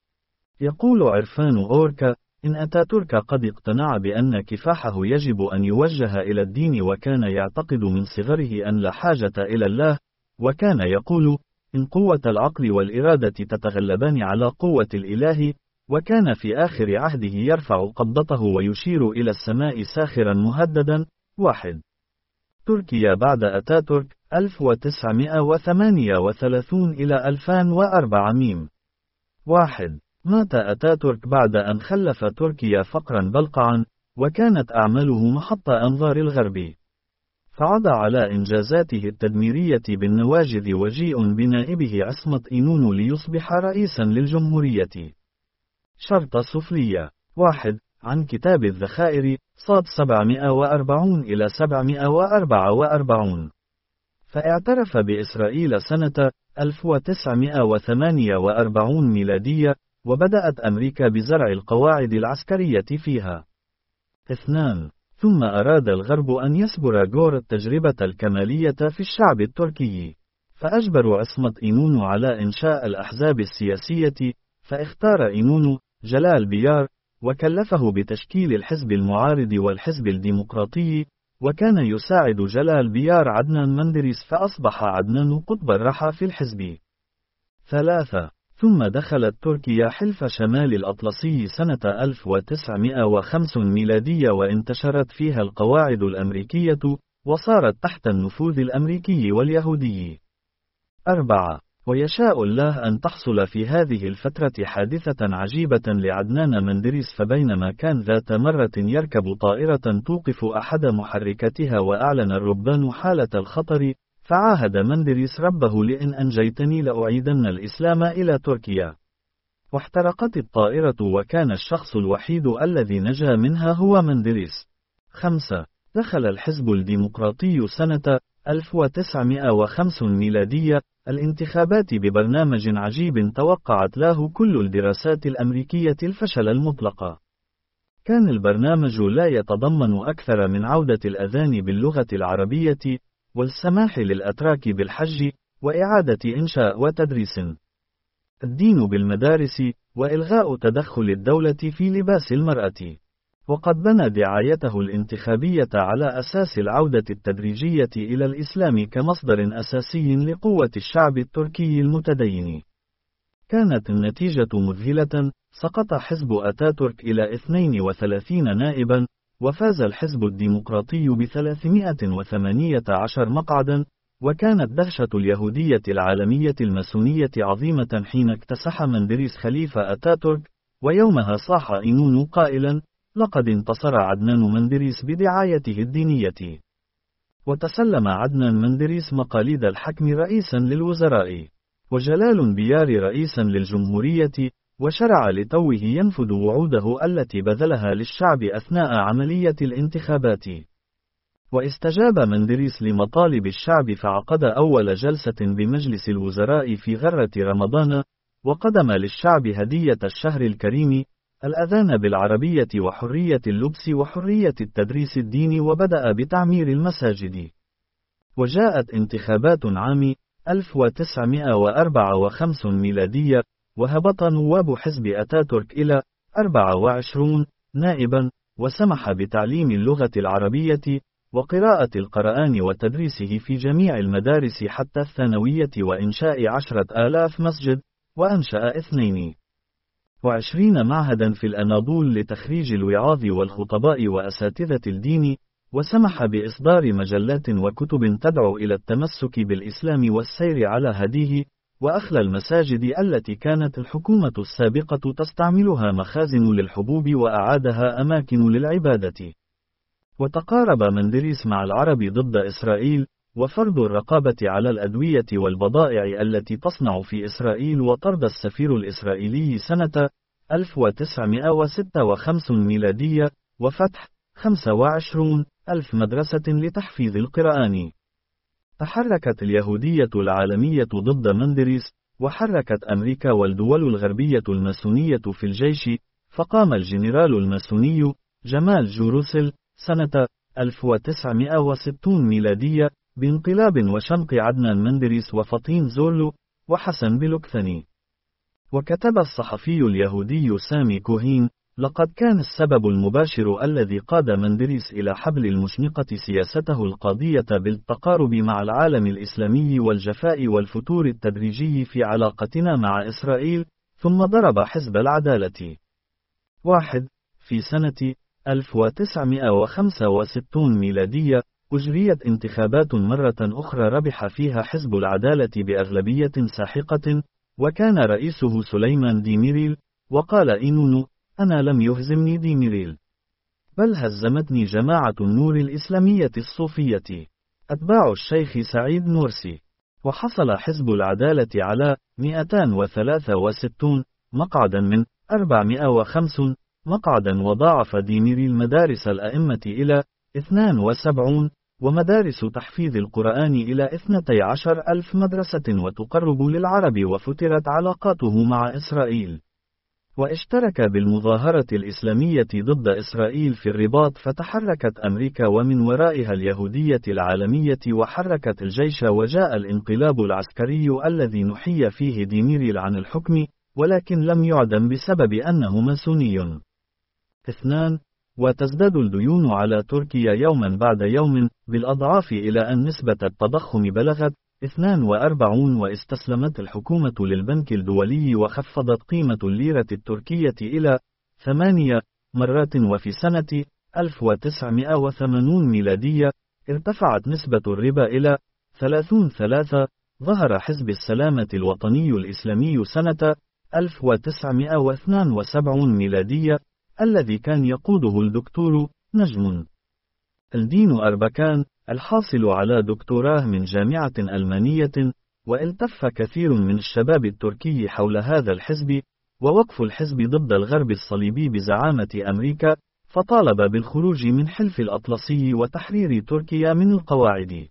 يقول عرفان أوركا: إن أتاتورك قد اقتنع بأن كفاحه يجب أن يوجه إلى الدين، وكان يعتقد من صغره أن لا حاجة إلى الله، وكان يقول: إن قوة العقل والإرادة تتغلبان على قوة الإله، وكان في آخر عهده يرفع قبضته ويشير إلى السماء ساخرا مهددا: واحد. تركيا بعد أتاتورك ألف وتسعمائة وثمانية وثلاثين إلى ألفين وأربعة. واحد. مات أتاتورك بعد أن خلف تركيا فقرا بلقعا، وكانت أعماله محط أنظار الغرب. فعض على إنجازاته التدميرية بالنواجذ وجيء بنائبه عصمت إينونو ليصبح رئيسا للجمهورية. شرط سفلية. واحد. عن كتاب الذخائر صاد سبعمائة وأربعين إلى سبعمائة وأربعة وأربعين. فاعترف بإسرائيل سنة ألف وتسعمائة وثمانية وأربعين ميلادية، وبدأت أمريكا بزرع القواعد العسكرية فيها. اثنان. ثم أراد الغرب أن يسبر جور التجربة الكمالية في الشعب التركي، فأجبروا عصمت إينونو على إنشاء الأحزاب السياسية، فاختار إينونو جلال بيار، وكلفه بتشكيل الحزب المعارض والحزب الديمقراطي، وكان يساعد جلال بيار عدنان مندريس، فأصبح عدنان قطب الرحى في الحزب. ثلاثة. ثم دخلت تركيا حلف شمال الأطلسي سنة ألف وتسعمائة وخمسين ميلادية، وانتشرت فيها القواعد الأمريكية، وصارت تحت النفوذ الأمريكي واليهودي. أربعة. ويشاء الله أن تحصل في هذه الفترة حادثة عجيبة لعدنان مندريس، فبينما كان ذات مرة يركب طائرة توقف أحد محركاتها وأعلن الربان حالة الخطر، فعاهد مندريس ربه: لئن أنجيتني لأعيدن الإسلام إلى تركيا. واحترقت الطائرة، وكان الشخص الوحيد الذي نجا منها هو مندريس. خمسة. دخل الحزب الديمقراطي سنة ألف وتسعمائة وخمسين ميلادية الانتخابات ببرنامج عجيب توقعت له كل الدراسات الأمريكية الفشل المطلق. كان البرنامج لا يتضمن أكثر من عودة الأذان باللغة العربية، والسماح للأتراك بالحج، وإعادة إنشاء وتدريس الدين بالمدارس، وإلغاء تدخل الدولة في لباس المرأة. وقد بنى دعايته الانتخابية على أساس العودة التدريجية إلى الإسلام كمصدر أساسي لقوة الشعب التركي المتدين. كانت النتيجة مذهلة، سقط حزب أتاتورك إلى اثنين وثلاثين نائبا، وفاز الحزب الديمقراطي بثلاثمائة وثمانية عشر مقعدا، وكانت دهشة اليهودية العالمية الماسونية عظيمة حين اكتسح مندريس خليفة أتاتورك، ويومها صاح إينونو قائلا: لقد انتصر عدنان مندريس بدعايته الدينية. وتسلم عدنان مندريس مقاليد الحكم رئيسا للوزراء، وجلال بيار رئيسا للجمهورية، وشرع لتوه ينفذ وعوده التي بذلها للشعب أثناء عملية الانتخابات. واستجاب مندريس لمطالب الشعب، فعقد أول جلسة بمجلس الوزراء في غرة رمضان، وقدم للشعب هدية الشهر الكريم: الأذان بالعربية وحرية اللبس وحرية التدريس الديني، وبدأ بتعمير المساجد. وجاءت انتخابات عام ألف وتسعمائة وأربعة وخمسين ميلادية، وهبط نواب حزب أتاتورك إلى أربعة وعشرين نائبا، وسمح بتعليم اللغة العربية وقراءة القرآن وتدريسه في جميع المدارس حتى الثانوية، وإنشاء عشرة آلاف مسجد، وأنشأ اثنين وعشرين معهدا في الأناضول لتخريج الوعاظ والخطباء وأساتذة الدين، وسمح بإصدار مجلات وكتب تدعو إلى التمسك بالإسلام والسير على هديه، وأخلى المساجد التي كانت الحكومة السابقة تستعملها مخازن للحبوب وأعادها أماكن للعبادة. وتقارب مندريس مع العرب ضد إسرائيل، وفرض الرقابة على الأدوية والبضائع التي تصنع في إسرائيل، وطرد السفير الإسرائيلي سنة ألف وتسعمائة وستة وخمسين ميلادية، وفتح خمسة وعشرين ألف مدرسة لتحفيظ القرآن. تحركت اليهودية العالمية ضد مندريس، وحركت أمريكا والدول الغربية الماسونية في الجيش، فقام الجنرال الماسوني جمال جوروسل سنة ألف وتسعمائة وستين ميلادية بانقلاب وشنق عدنان مندريس وفطين زولو وحسن بلوكثني. وكتب الصحفي اليهودي سامي كوهين: لقد كان السبب المباشر الذي قاد مندريس إلى حبل المشنقة سياسته القاضية بالتقارب مع العالم الإسلامي والجفاء والفتور التدريجي في علاقتنا مع إسرائيل، ثم ضرب حزب العدالة. واحد. في سنة ألف وتسعمائة وخمسة وستين ميلادية، أجريت انتخابات مرة أخرى ربح فيها حزب العدالة بأغلبية ساحقة، وكان رئيسه سليمان ديميريل، وقال إينونو: أنا لم يهزمني ديميريل، بل هزمتني جماعة النور الإسلامية الصوفية أتباع الشيخ سعيد نورسي. وحصل حزب العدالة على مئتين وثلاثة وستين مقعدا من أربعمئة وخمسة مقعدا، وضاعف ديميريل مدارس الأئمة إلى اثنين وسبعين، ومدارس تحفيظ القرآن إلى اثنتي عشر ألف مدرسة، وتقرب للعرب، وفترت علاقاته مع إسرائيل. واشترك بالمظاهرة الإسلامية ضد إسرائيل في الرباط، فتحركت أمريكا ومن ورائها اليهودية العالمية وحركت الجيش، وجاء الانقلاب العسكري الذي نحي فيه ديميريل عن الحكم، ولكن لم يعدم بسبب أنه ماسوني. اثنان. وتزداد الديون على تركيا يوما بعد يوم بالأضعاف، إلى أن نسبة التضخم بلغت اثنين وأربعين، واستسلمت الحكومة للبنك الدولي، وخفضت قيمة الليرة التركية إلى ثمانية مرات. وفي سنة ألف وتسعمئة وثمانين ميلادية ارتفعت نسبة الربا إلى ثلاثين ثلاثة. ظهر حزب السلامة الوطني الإسلامي سنة ألف وتسعمئة واثنين وسبعين ميلادية، الذي كان يقوده الدكتور نجم الدين أربكان، الحاصل على دكتوراه من جامعة ألمانية. والتف كثير من الشباب التركي حول هذا الحزب، ووقف الحزب ضد الغرب الصليبي بزعامة أمريكا، فطالب بالخروج من حلف الأطلسي وتحرير تركيا من القواعد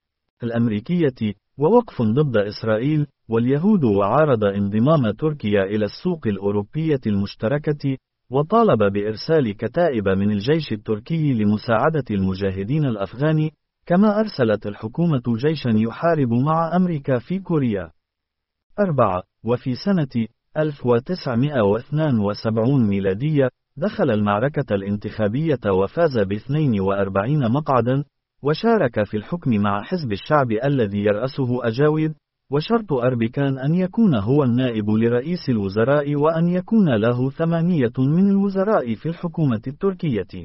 الأمريكية، ووقف ضد إسرائيل واليهود، وعارض انضمام تركيا إلى السوق الأوروبية المشتركة، وطالب بإرسال كتائب من الجيش التركي لمساعدة المجاهدين الأفغان، كما أرسلت الحكومة جيشا يحارب مع أمريكا في كوريا. أربعة. وفي سنة ألف وتسعمئة واثنين وسبعين ميلادية دخل المعركة الانتخابية وفاز باثنين وأربعين مقعدا، وشارك في الحكم مع حزب الشعب الذي يرأسه أجاويد، وشرط أربكان أن يكون هو النائب لرئيس الوزراء، وأن يكون له ثمانية من الوزراء في الحكومة التركية.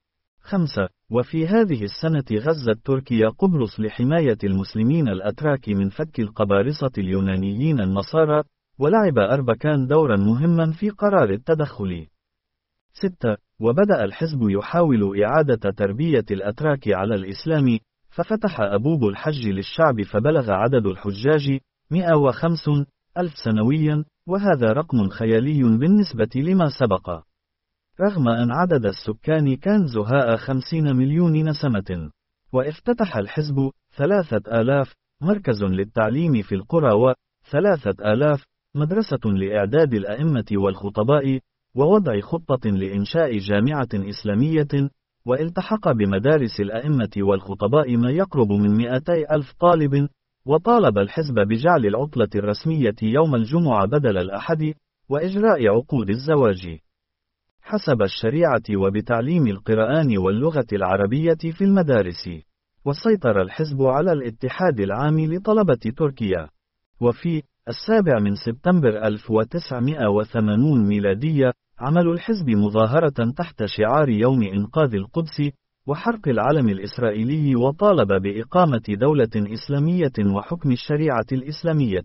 خمسة. وفي هذه السنة غزت تركيا قبرص لحماية المسلمين الأتراك من فك القبارصة اليونانيين النصارى، ولعب أربكان دورا مهما في قرار التدخل. ستة. وبدأ الحزب يحاول إعادة تربية الأتراك على الإسلام، ففتح أبواب الحج للشعب، فبلغ عدد الحجاج مئة وخمسين ألف سنويا، وهذا رقم خيالي بالنسبة لما سبق، رغم أن عدد السكان كان زهاء خمسين مليون نسمة. وافتتح الحزب ثلاثة آلاف مركز للتعليم في القرى، وثلاثة آلاف مدرسة لإعداد الأئمة والخطباء، ووضع خطة لإنشاء جامعة إسلامية، والتحق بمدارس الأئمة والخطباء ما يقرب من مئتي ألف طالب. وطالب الحزب بجعل العطلة الرسمية يوم الجمعة بدل الأحد، وإجراء عقود الزواج حسب الشريعة، وبتعليم القرآن واللغة العربية في المدارس. وسيطر الحزب على الاتحاد العام لطلبة تركيا. وفي السابع من سبتمبر ألف وتسعمئة وثمانين ميلادية عمل الحزب مظاهرة تحت شعار يوم إنقاذ القدس وحرق العلم الإسرائيلي، وطالب بإقامة دولة إسلامية وحكم الشريعة الإسلامية.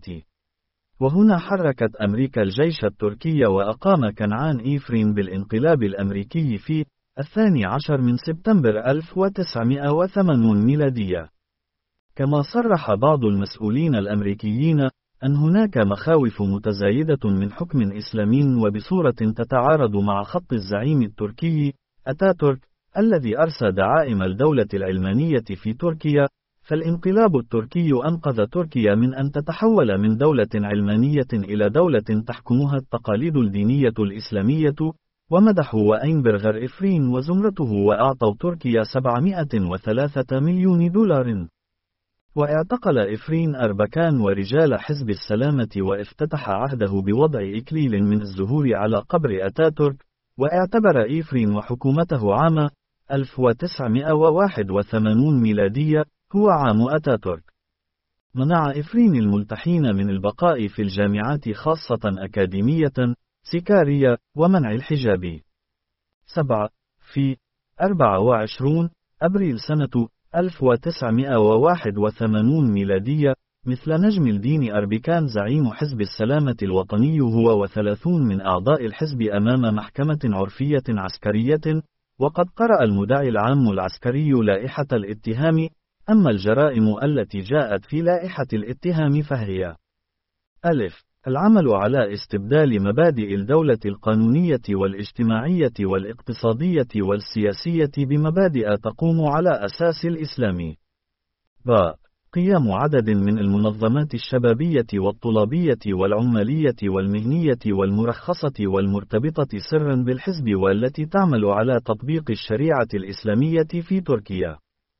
وهنا حركت أمريكا الجيش التركي، وأقام كنعان إيفرين بالانقلاب الأمريكي في الثاني عشر من سبتمبر ألف وتسعمئة وثمانين ميلادية. كما صرح بعض المسؤولين الأمريكيين أن هناك مخاوف متزايدة من حكم إسلامي وبصورة تتعارض مع خط الزعيم التركي أتاتورك الذي أرسى دعائم الدولة العلمانية في تركيا، فالانقلاب التركي أنقذ تركيا من أن تتحول من دولة علمانية إلى دولة تحكمها التقاليد الدينية الإسلامية. ومدحوا وأينبرغر إفرين وزمرته، وأعطوا تركيا سبعمئة وثلاثة مليون دولار. واعتقل إفرين أربكان ورجال حزب السلامة، وافتتح عهده بوضع إكليل من الزهور على قبر أتاتورك. واعتبر إفرين وحكومته عام ألف وتسعمئة وواحد وثمانين ميلادية هو عام أتاتورك. منع إفرين الملتحين من البقاء في الجامعات، خاصة أكاديمية سكارية، ومنع الحجاب. سبعة. في أربعة وعشرين أبريل سنة ألف وتسعمائة وواحد وثمانين ميلادية، مثل نجم الدين أربكان زعيم حزب السلامة الوطني هو وثلاثون من أعضاء الحزب أمام محكمة عرفية عسكرية، وقد قرأ المدعي العام العسكري لائحة الاتهام. أما الجرائم التي جاءت في لائحة الاتهام فهي: ألف. العمل على استبدال مبادئ الدولة القانونية والاجتماعية والاقتصادية والسياسية بمبادئ تقوم على أساس الإسلام. ب. قيام عدد من المنظمات الشبابية والطلابية والعمالية والمهنية والمرخصة والمرتبطة سرا بالحزب والتي تعمل على تطبيق الشريعة الإسلامية في تركيا.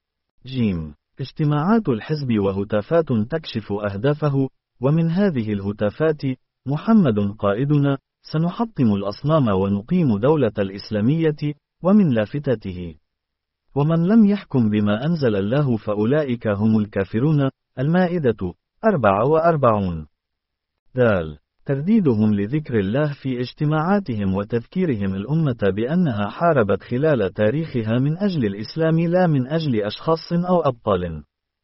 ج. اجتماعات الحزب وهتافات تكشف أهدافه، ومن هذه الهتافات: محمد قائدنا، سنحطم الأصنام ونقيم دولة الإسلامية. ومن لافتاته: ومن لم يحكم بما أنزل الله فأولئك هم الكافرون. المائدة أربعة وأربعين. د. ترديدهم لذكر الله في اجتماعاتهم وتذكيرهم الأمة بأنها حاربت خلال تاريخها من أجل الإسلام لا من أجل أشخاص أو أبطال.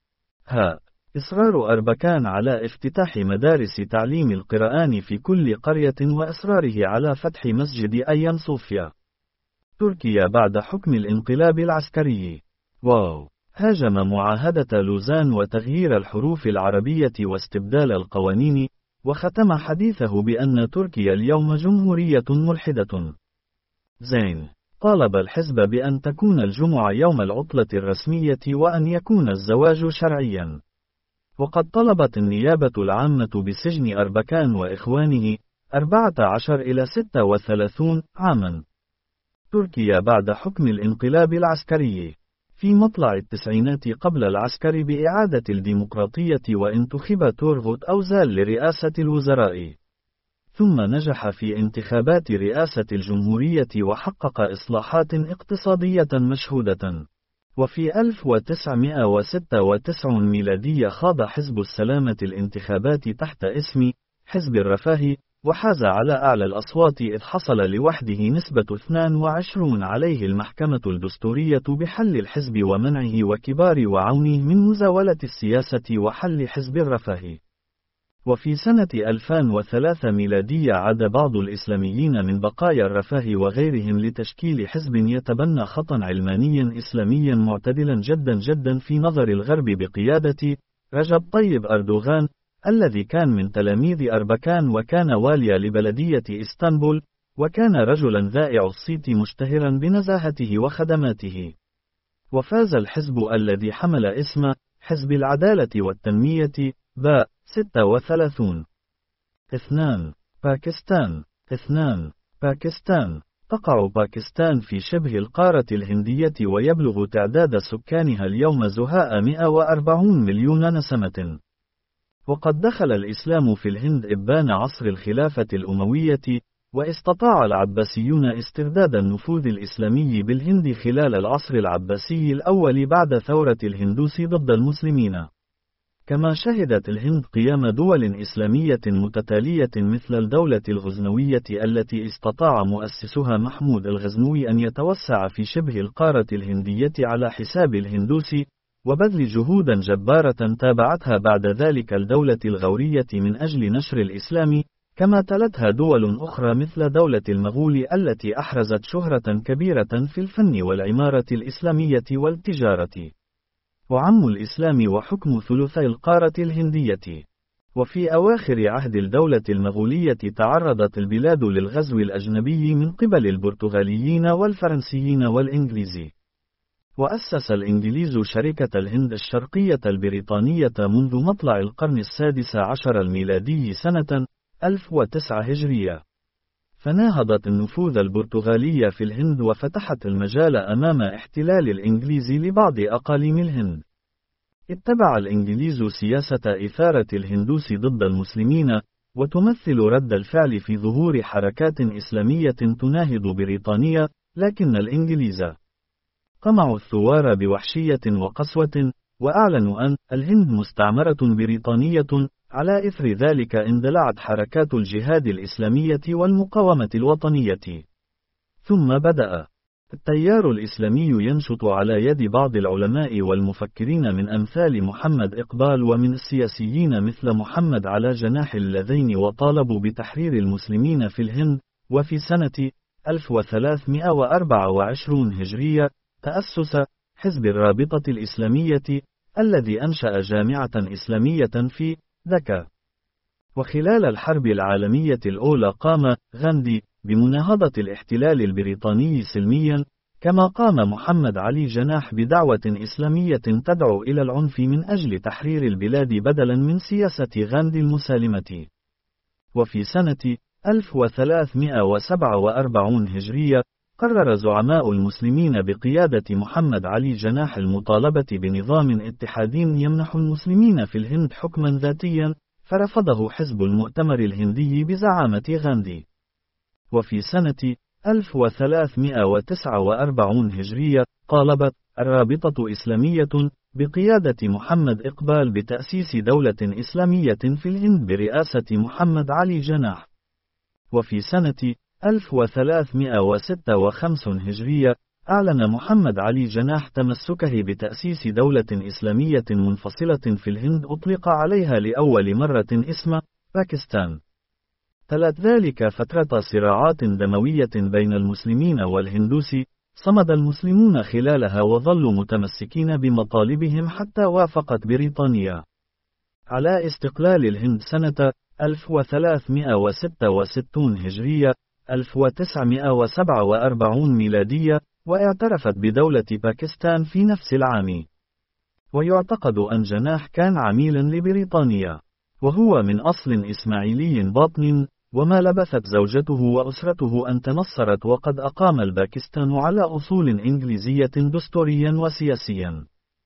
ه. إصرار أربكان على افتتاح مدارس تعليم القرآن في كل قرية وإصراره على فتح مسجد أيا صوفيا. تركيا بعد حكم الانقلاب العسكري. واو. هاجم معاهدة لوزان وتغيير الحروف العربية واستبدال القوانين، وختم حديثه بأن تركيا اليوم جمهورية ملحدة. زين. طالب الحزب بأن تكون الجمعة يوم العطلة الرسمية وأن يكون الزواج شرعيا. وقد طلبت النيابة العامة بسجن أربكان وإخوانه أربعة عشر إلى ستة وثلاثين عاما. تركيا بعد حكم الانقلاب العسكري. في مطلع التسعينات قبل العسكر بإعادة الديمقراطية وانتخب تورغوت أوزال لرئاسة الوزراء. ثم نجح في انتخابات رئاسة الجمهورية وحقق إصلاحات اقتصادية مشهودة. وفي ألف وتسعمائة وستة وتسعين ميلادية خاض حزب السلامة الانتخابات تحت اسم حزب الرفاه، وحاز على أعلى الأصوات إذ حصل لوحده نسبة اثنين وعشرين عليه المحكمة الدستورية بحل الحزب ومنعه وكبار وعونه من مزاولة السياسة وحل حزب الرفاه. وفي سنة ألفين وثلاثة ميلادية عاد بعض الإسلاميين من بقايا الرفاه وغيرهم لتشكيل حزب يتبنى خطا علمانيا إسلاميا معتدلا جدا جدا في نظر الغرب بقيادة رجب طيب أردوغان، الذي كان من تلاميذ أربكان وكان واليا لبلدية إسطنبول، وكان رجلا ذائع الصيت مشتهرا بنزاهته وخدماته. وفاز الحزب الذي حمل اسم حزب العدالة والتنمية ب ستة وثلاثين. اثنان. باكستان. اثنان. باكستان. تقع باكستان في شبه القارة الهندية ويبلغ تعداد سكانها اليوم زهاء مئة وأربعين مليون نسمة. وقد دخل الإسلام في الهند إبان عصر الخلافة الأموية، واستطاع العباسيون استرداد النفوذ الإسلامي بالهند خلال العصر العباسي الأول بعد ثورة الهندوس ضد المسلمين. كما شهدت الهند قيام دول إسلامية متتالية مثل الدولة الغزنوية التي استطاع مؤسسها محمود الغزنوي أن يتوسع في شبه القارة الهندية على حساب الهندوس، وبذل جهودا جبارة تابعتها بعد ذلك الدولة الغورية من أجل نشر الإسلام، كما تلتها دول أخرى مثل دولة المغول التي أحرزت شهرة كبيرة في الفن والعمارة الإسلامية والتجارة. وعم الإسلام وحكم ثلثي القارة الهندية. وفي أواخر عهد الدولة المغولية تعرضت البلاد للغزو الأجنبي من قبل البرتغاليين والفرنسيين والإنجليز. وأسس الإنجليز شركة الهند الشرقية البريطانية منذ مطلع القرن السادس عشر الميلادي سنة ألف وتسعة هجرية. فناهضت النفوذ البرتغالي في الهند وفتحت المجال أمام احتلال الإنجليز لبعض أقاليم الهند. اتبع الإنجليز سياسة إثارة الهندوس ضد المسلمين، وتمثل رد الفعل في ظهور حركات إسلامية تناهض بريطانيا، لكن الإنجليز قمعوا الثوار بوحشية وقسوة، وأعلنوا أن الهند مستعمرة بريطانية. على إثر ذلك اندلعت حركات الجهاد الإسلامية والمقاومة الوطنية. ثم بدأ التيار الإسلامي ينشط على يد بعض العلماء والمفكرين من أمثال محمد إقبال ومن السياسيين مثل محمد علي جناح اللذين وطالبوا بتحرير المسلمين في الهند. وفي سنة ألف وثلاثمائة وأربعة وعشرين هجرية تأسس حزب الرابطة الإسلامية الذي أنشأ جامعة إسلامية في دكا. وخلال الحرب العالمية الأولى قام غاندي بمناهضة الاحتلال البريطاني سلميا، كما قام محمد علي جناح بدعوة إسلامية تدعو إلى العنف من أجل تحرير البلاد بدلا من سياسة غاندي المسالمة. وفي سنة ألف وثلاثمائة وسبعة وأربعين هجرية قرر زعماء المسلمين بقيادة محمد علي جناح المطالبة بنظام اتحادي يمنح المسلمين في الهند حكما ذاتيا، فرفضه حزب المؤتمر الهندي بزعامة غاندي. وفي سنة ألف وثلاثمائة وتسعة وأربعين هجرية طالبت الرابطة إسلامية بقيادة محمد إقبال بتأسيس دولة إسلامية في الهند برئاسة محمد علي جناح. وفي سنة ألف وثلاثمائة وستة وخمسين هجرية أعلن محمد علي جناح تمسكه بتأسيس دولة إسلامية منفصلة في الهند أطلق عليها لأول مرة اسم باكستان. تلت ذلك فترة صراعات دموية بين المسلمين والهندوس، صمد المسلمون خلالها وظلوا متمسكين بمطالبهم حتى وافقت بريطانيا على استقلال الهند سنة ألف وثلاثمائة وستة وستين هجرية ألف وتسعمائة وسبعة وأربعين ميلادية، واعترفت بدولة باكستان في نفس العام. ويعتقد أن جناح كان عميلا لبريطانيا، وهو من أصل إسماعيلي باطن، وما لبثت زوجته وأسرته أن تنصرت، وقد أقام الباكستان على أصول إنجليزية دستوريا وسياسيا.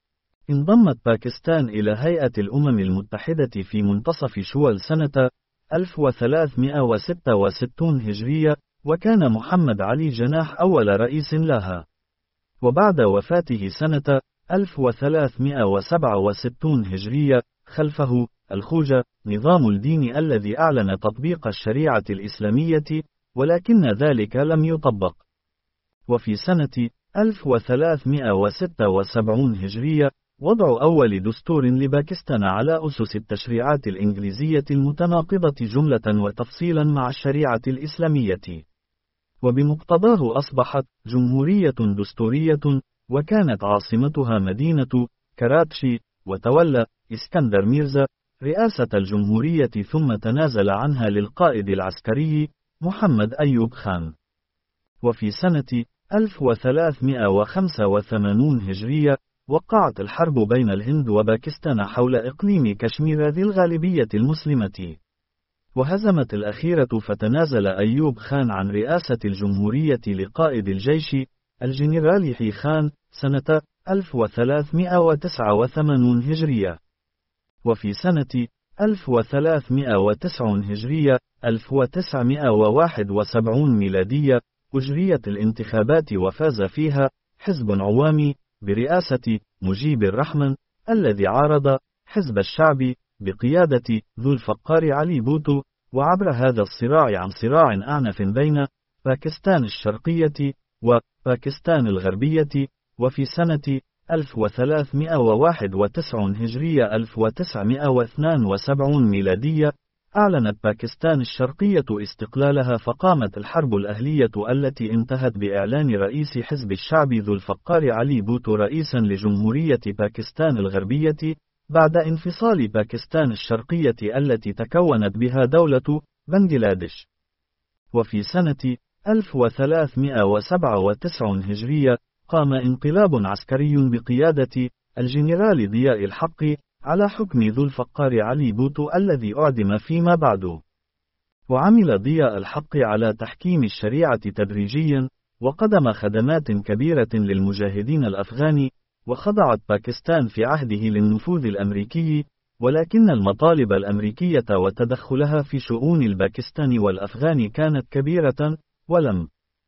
انضمت باكستان إلى هيئة الأمم المتحدة في منتصف شوال سنة ألف وثلاثمائة وستة وستين هجرية، وكان محمد علي جناح أول رئيس لها. وبعد وفاته سنة ألف وثلاثمائة وسبعة وستين هجرية خلفه الخوجة، نظام الدين الذي أعلن تطبيق الشريعة الإسلامية، ولكن ذلك لم يطبق. وفي سنة ألف وثلاثمائة وستة وسبعين هجرية وضع أول دستور لباكستان على أسس التشريعات الإنجليزية المتناقضة جملة وتفصيلا مع الشريعة الإسلامية، وبمقتضاه أصبحت جمهورية دستورية، وكانت عاصمتها مدينة كراتشي. وتولى إسكندر ميرزا رئاسة الجمهورية ثم تنازل عنها للقائد العسكري محمد أيوب خان. وفي سنة ألف وثلاثمائة وخمسة وثمانين هجرية وقعت الحرب بين الهند وباكستان حول إقليم كشمير ذي الغالبية المسلمة، وهزمت الأخيرة، فتنازل أيوب خان عن رئاسة الجمهورية لقائد الجيش الجنرال حي خان سنة ألف وثلاثمائة وتسعة وثمانين هجرية. وفي سنة ألف وثلاثمائة وتسعين هجرية ألف وتسعمائة وواحد وسبعين ميلادية أجريت الانتخابات، وفاز فيها حزب عوامي برئاسة مجيب الرحمن الذي عارض حزب الشعب بقيادة ذو الفقار علي بوتو. وعبر هذا الصراع عن صراع أعنف بين باكستان الشرقية وباكستان الغربية. وفي سنة ألف وثلاثمائة وواحد وتسعين هجرية ألف وتسعمائة واثنين وسبعين ميلادية أعلنت باكستان الشرقية استقلالها، فقامت الحرب الأهلية التي انتهت بإعلان رئيس حزب الشعب ذو الفقار علي بوتو رئيسا لجمهورية باكستان الغربية بعد انفصال باكستان الشرقية التي تكونت بها دولة بنغلاديش. وفي سنة ألف وثلاثمائة وسبعة وتسعين هجرية قام انقلاب عسكري بقيادة الجنرال ضياء الحق على حكم ذو الفقار علي بوتو الذي أعدم فيما بعد. وعمل ضياء الحق على تحكيم الشريعة تدريجيا، وقدم خدمات كبيرة للمجاهدين الأفغان، وخضعت باكستان في عهده للنفوذ الأمريكي، ولكن المطالب الأمريكية وتدخلها في شؤون الباكستان والأفغان كانت كبيرة، ولم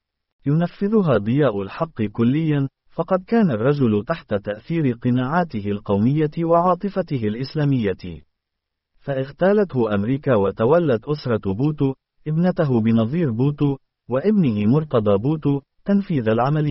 ينفذها ضياء الحق كليا، فقد كان الرجل تحت تأثير قناعاته القومية وعاطفته الإسلامية. فاغتالته أمريكا، وتولت أسرة بوتو ابنته بنظير بوتو وابنه مرتضى بوتو تنفيذ العملية.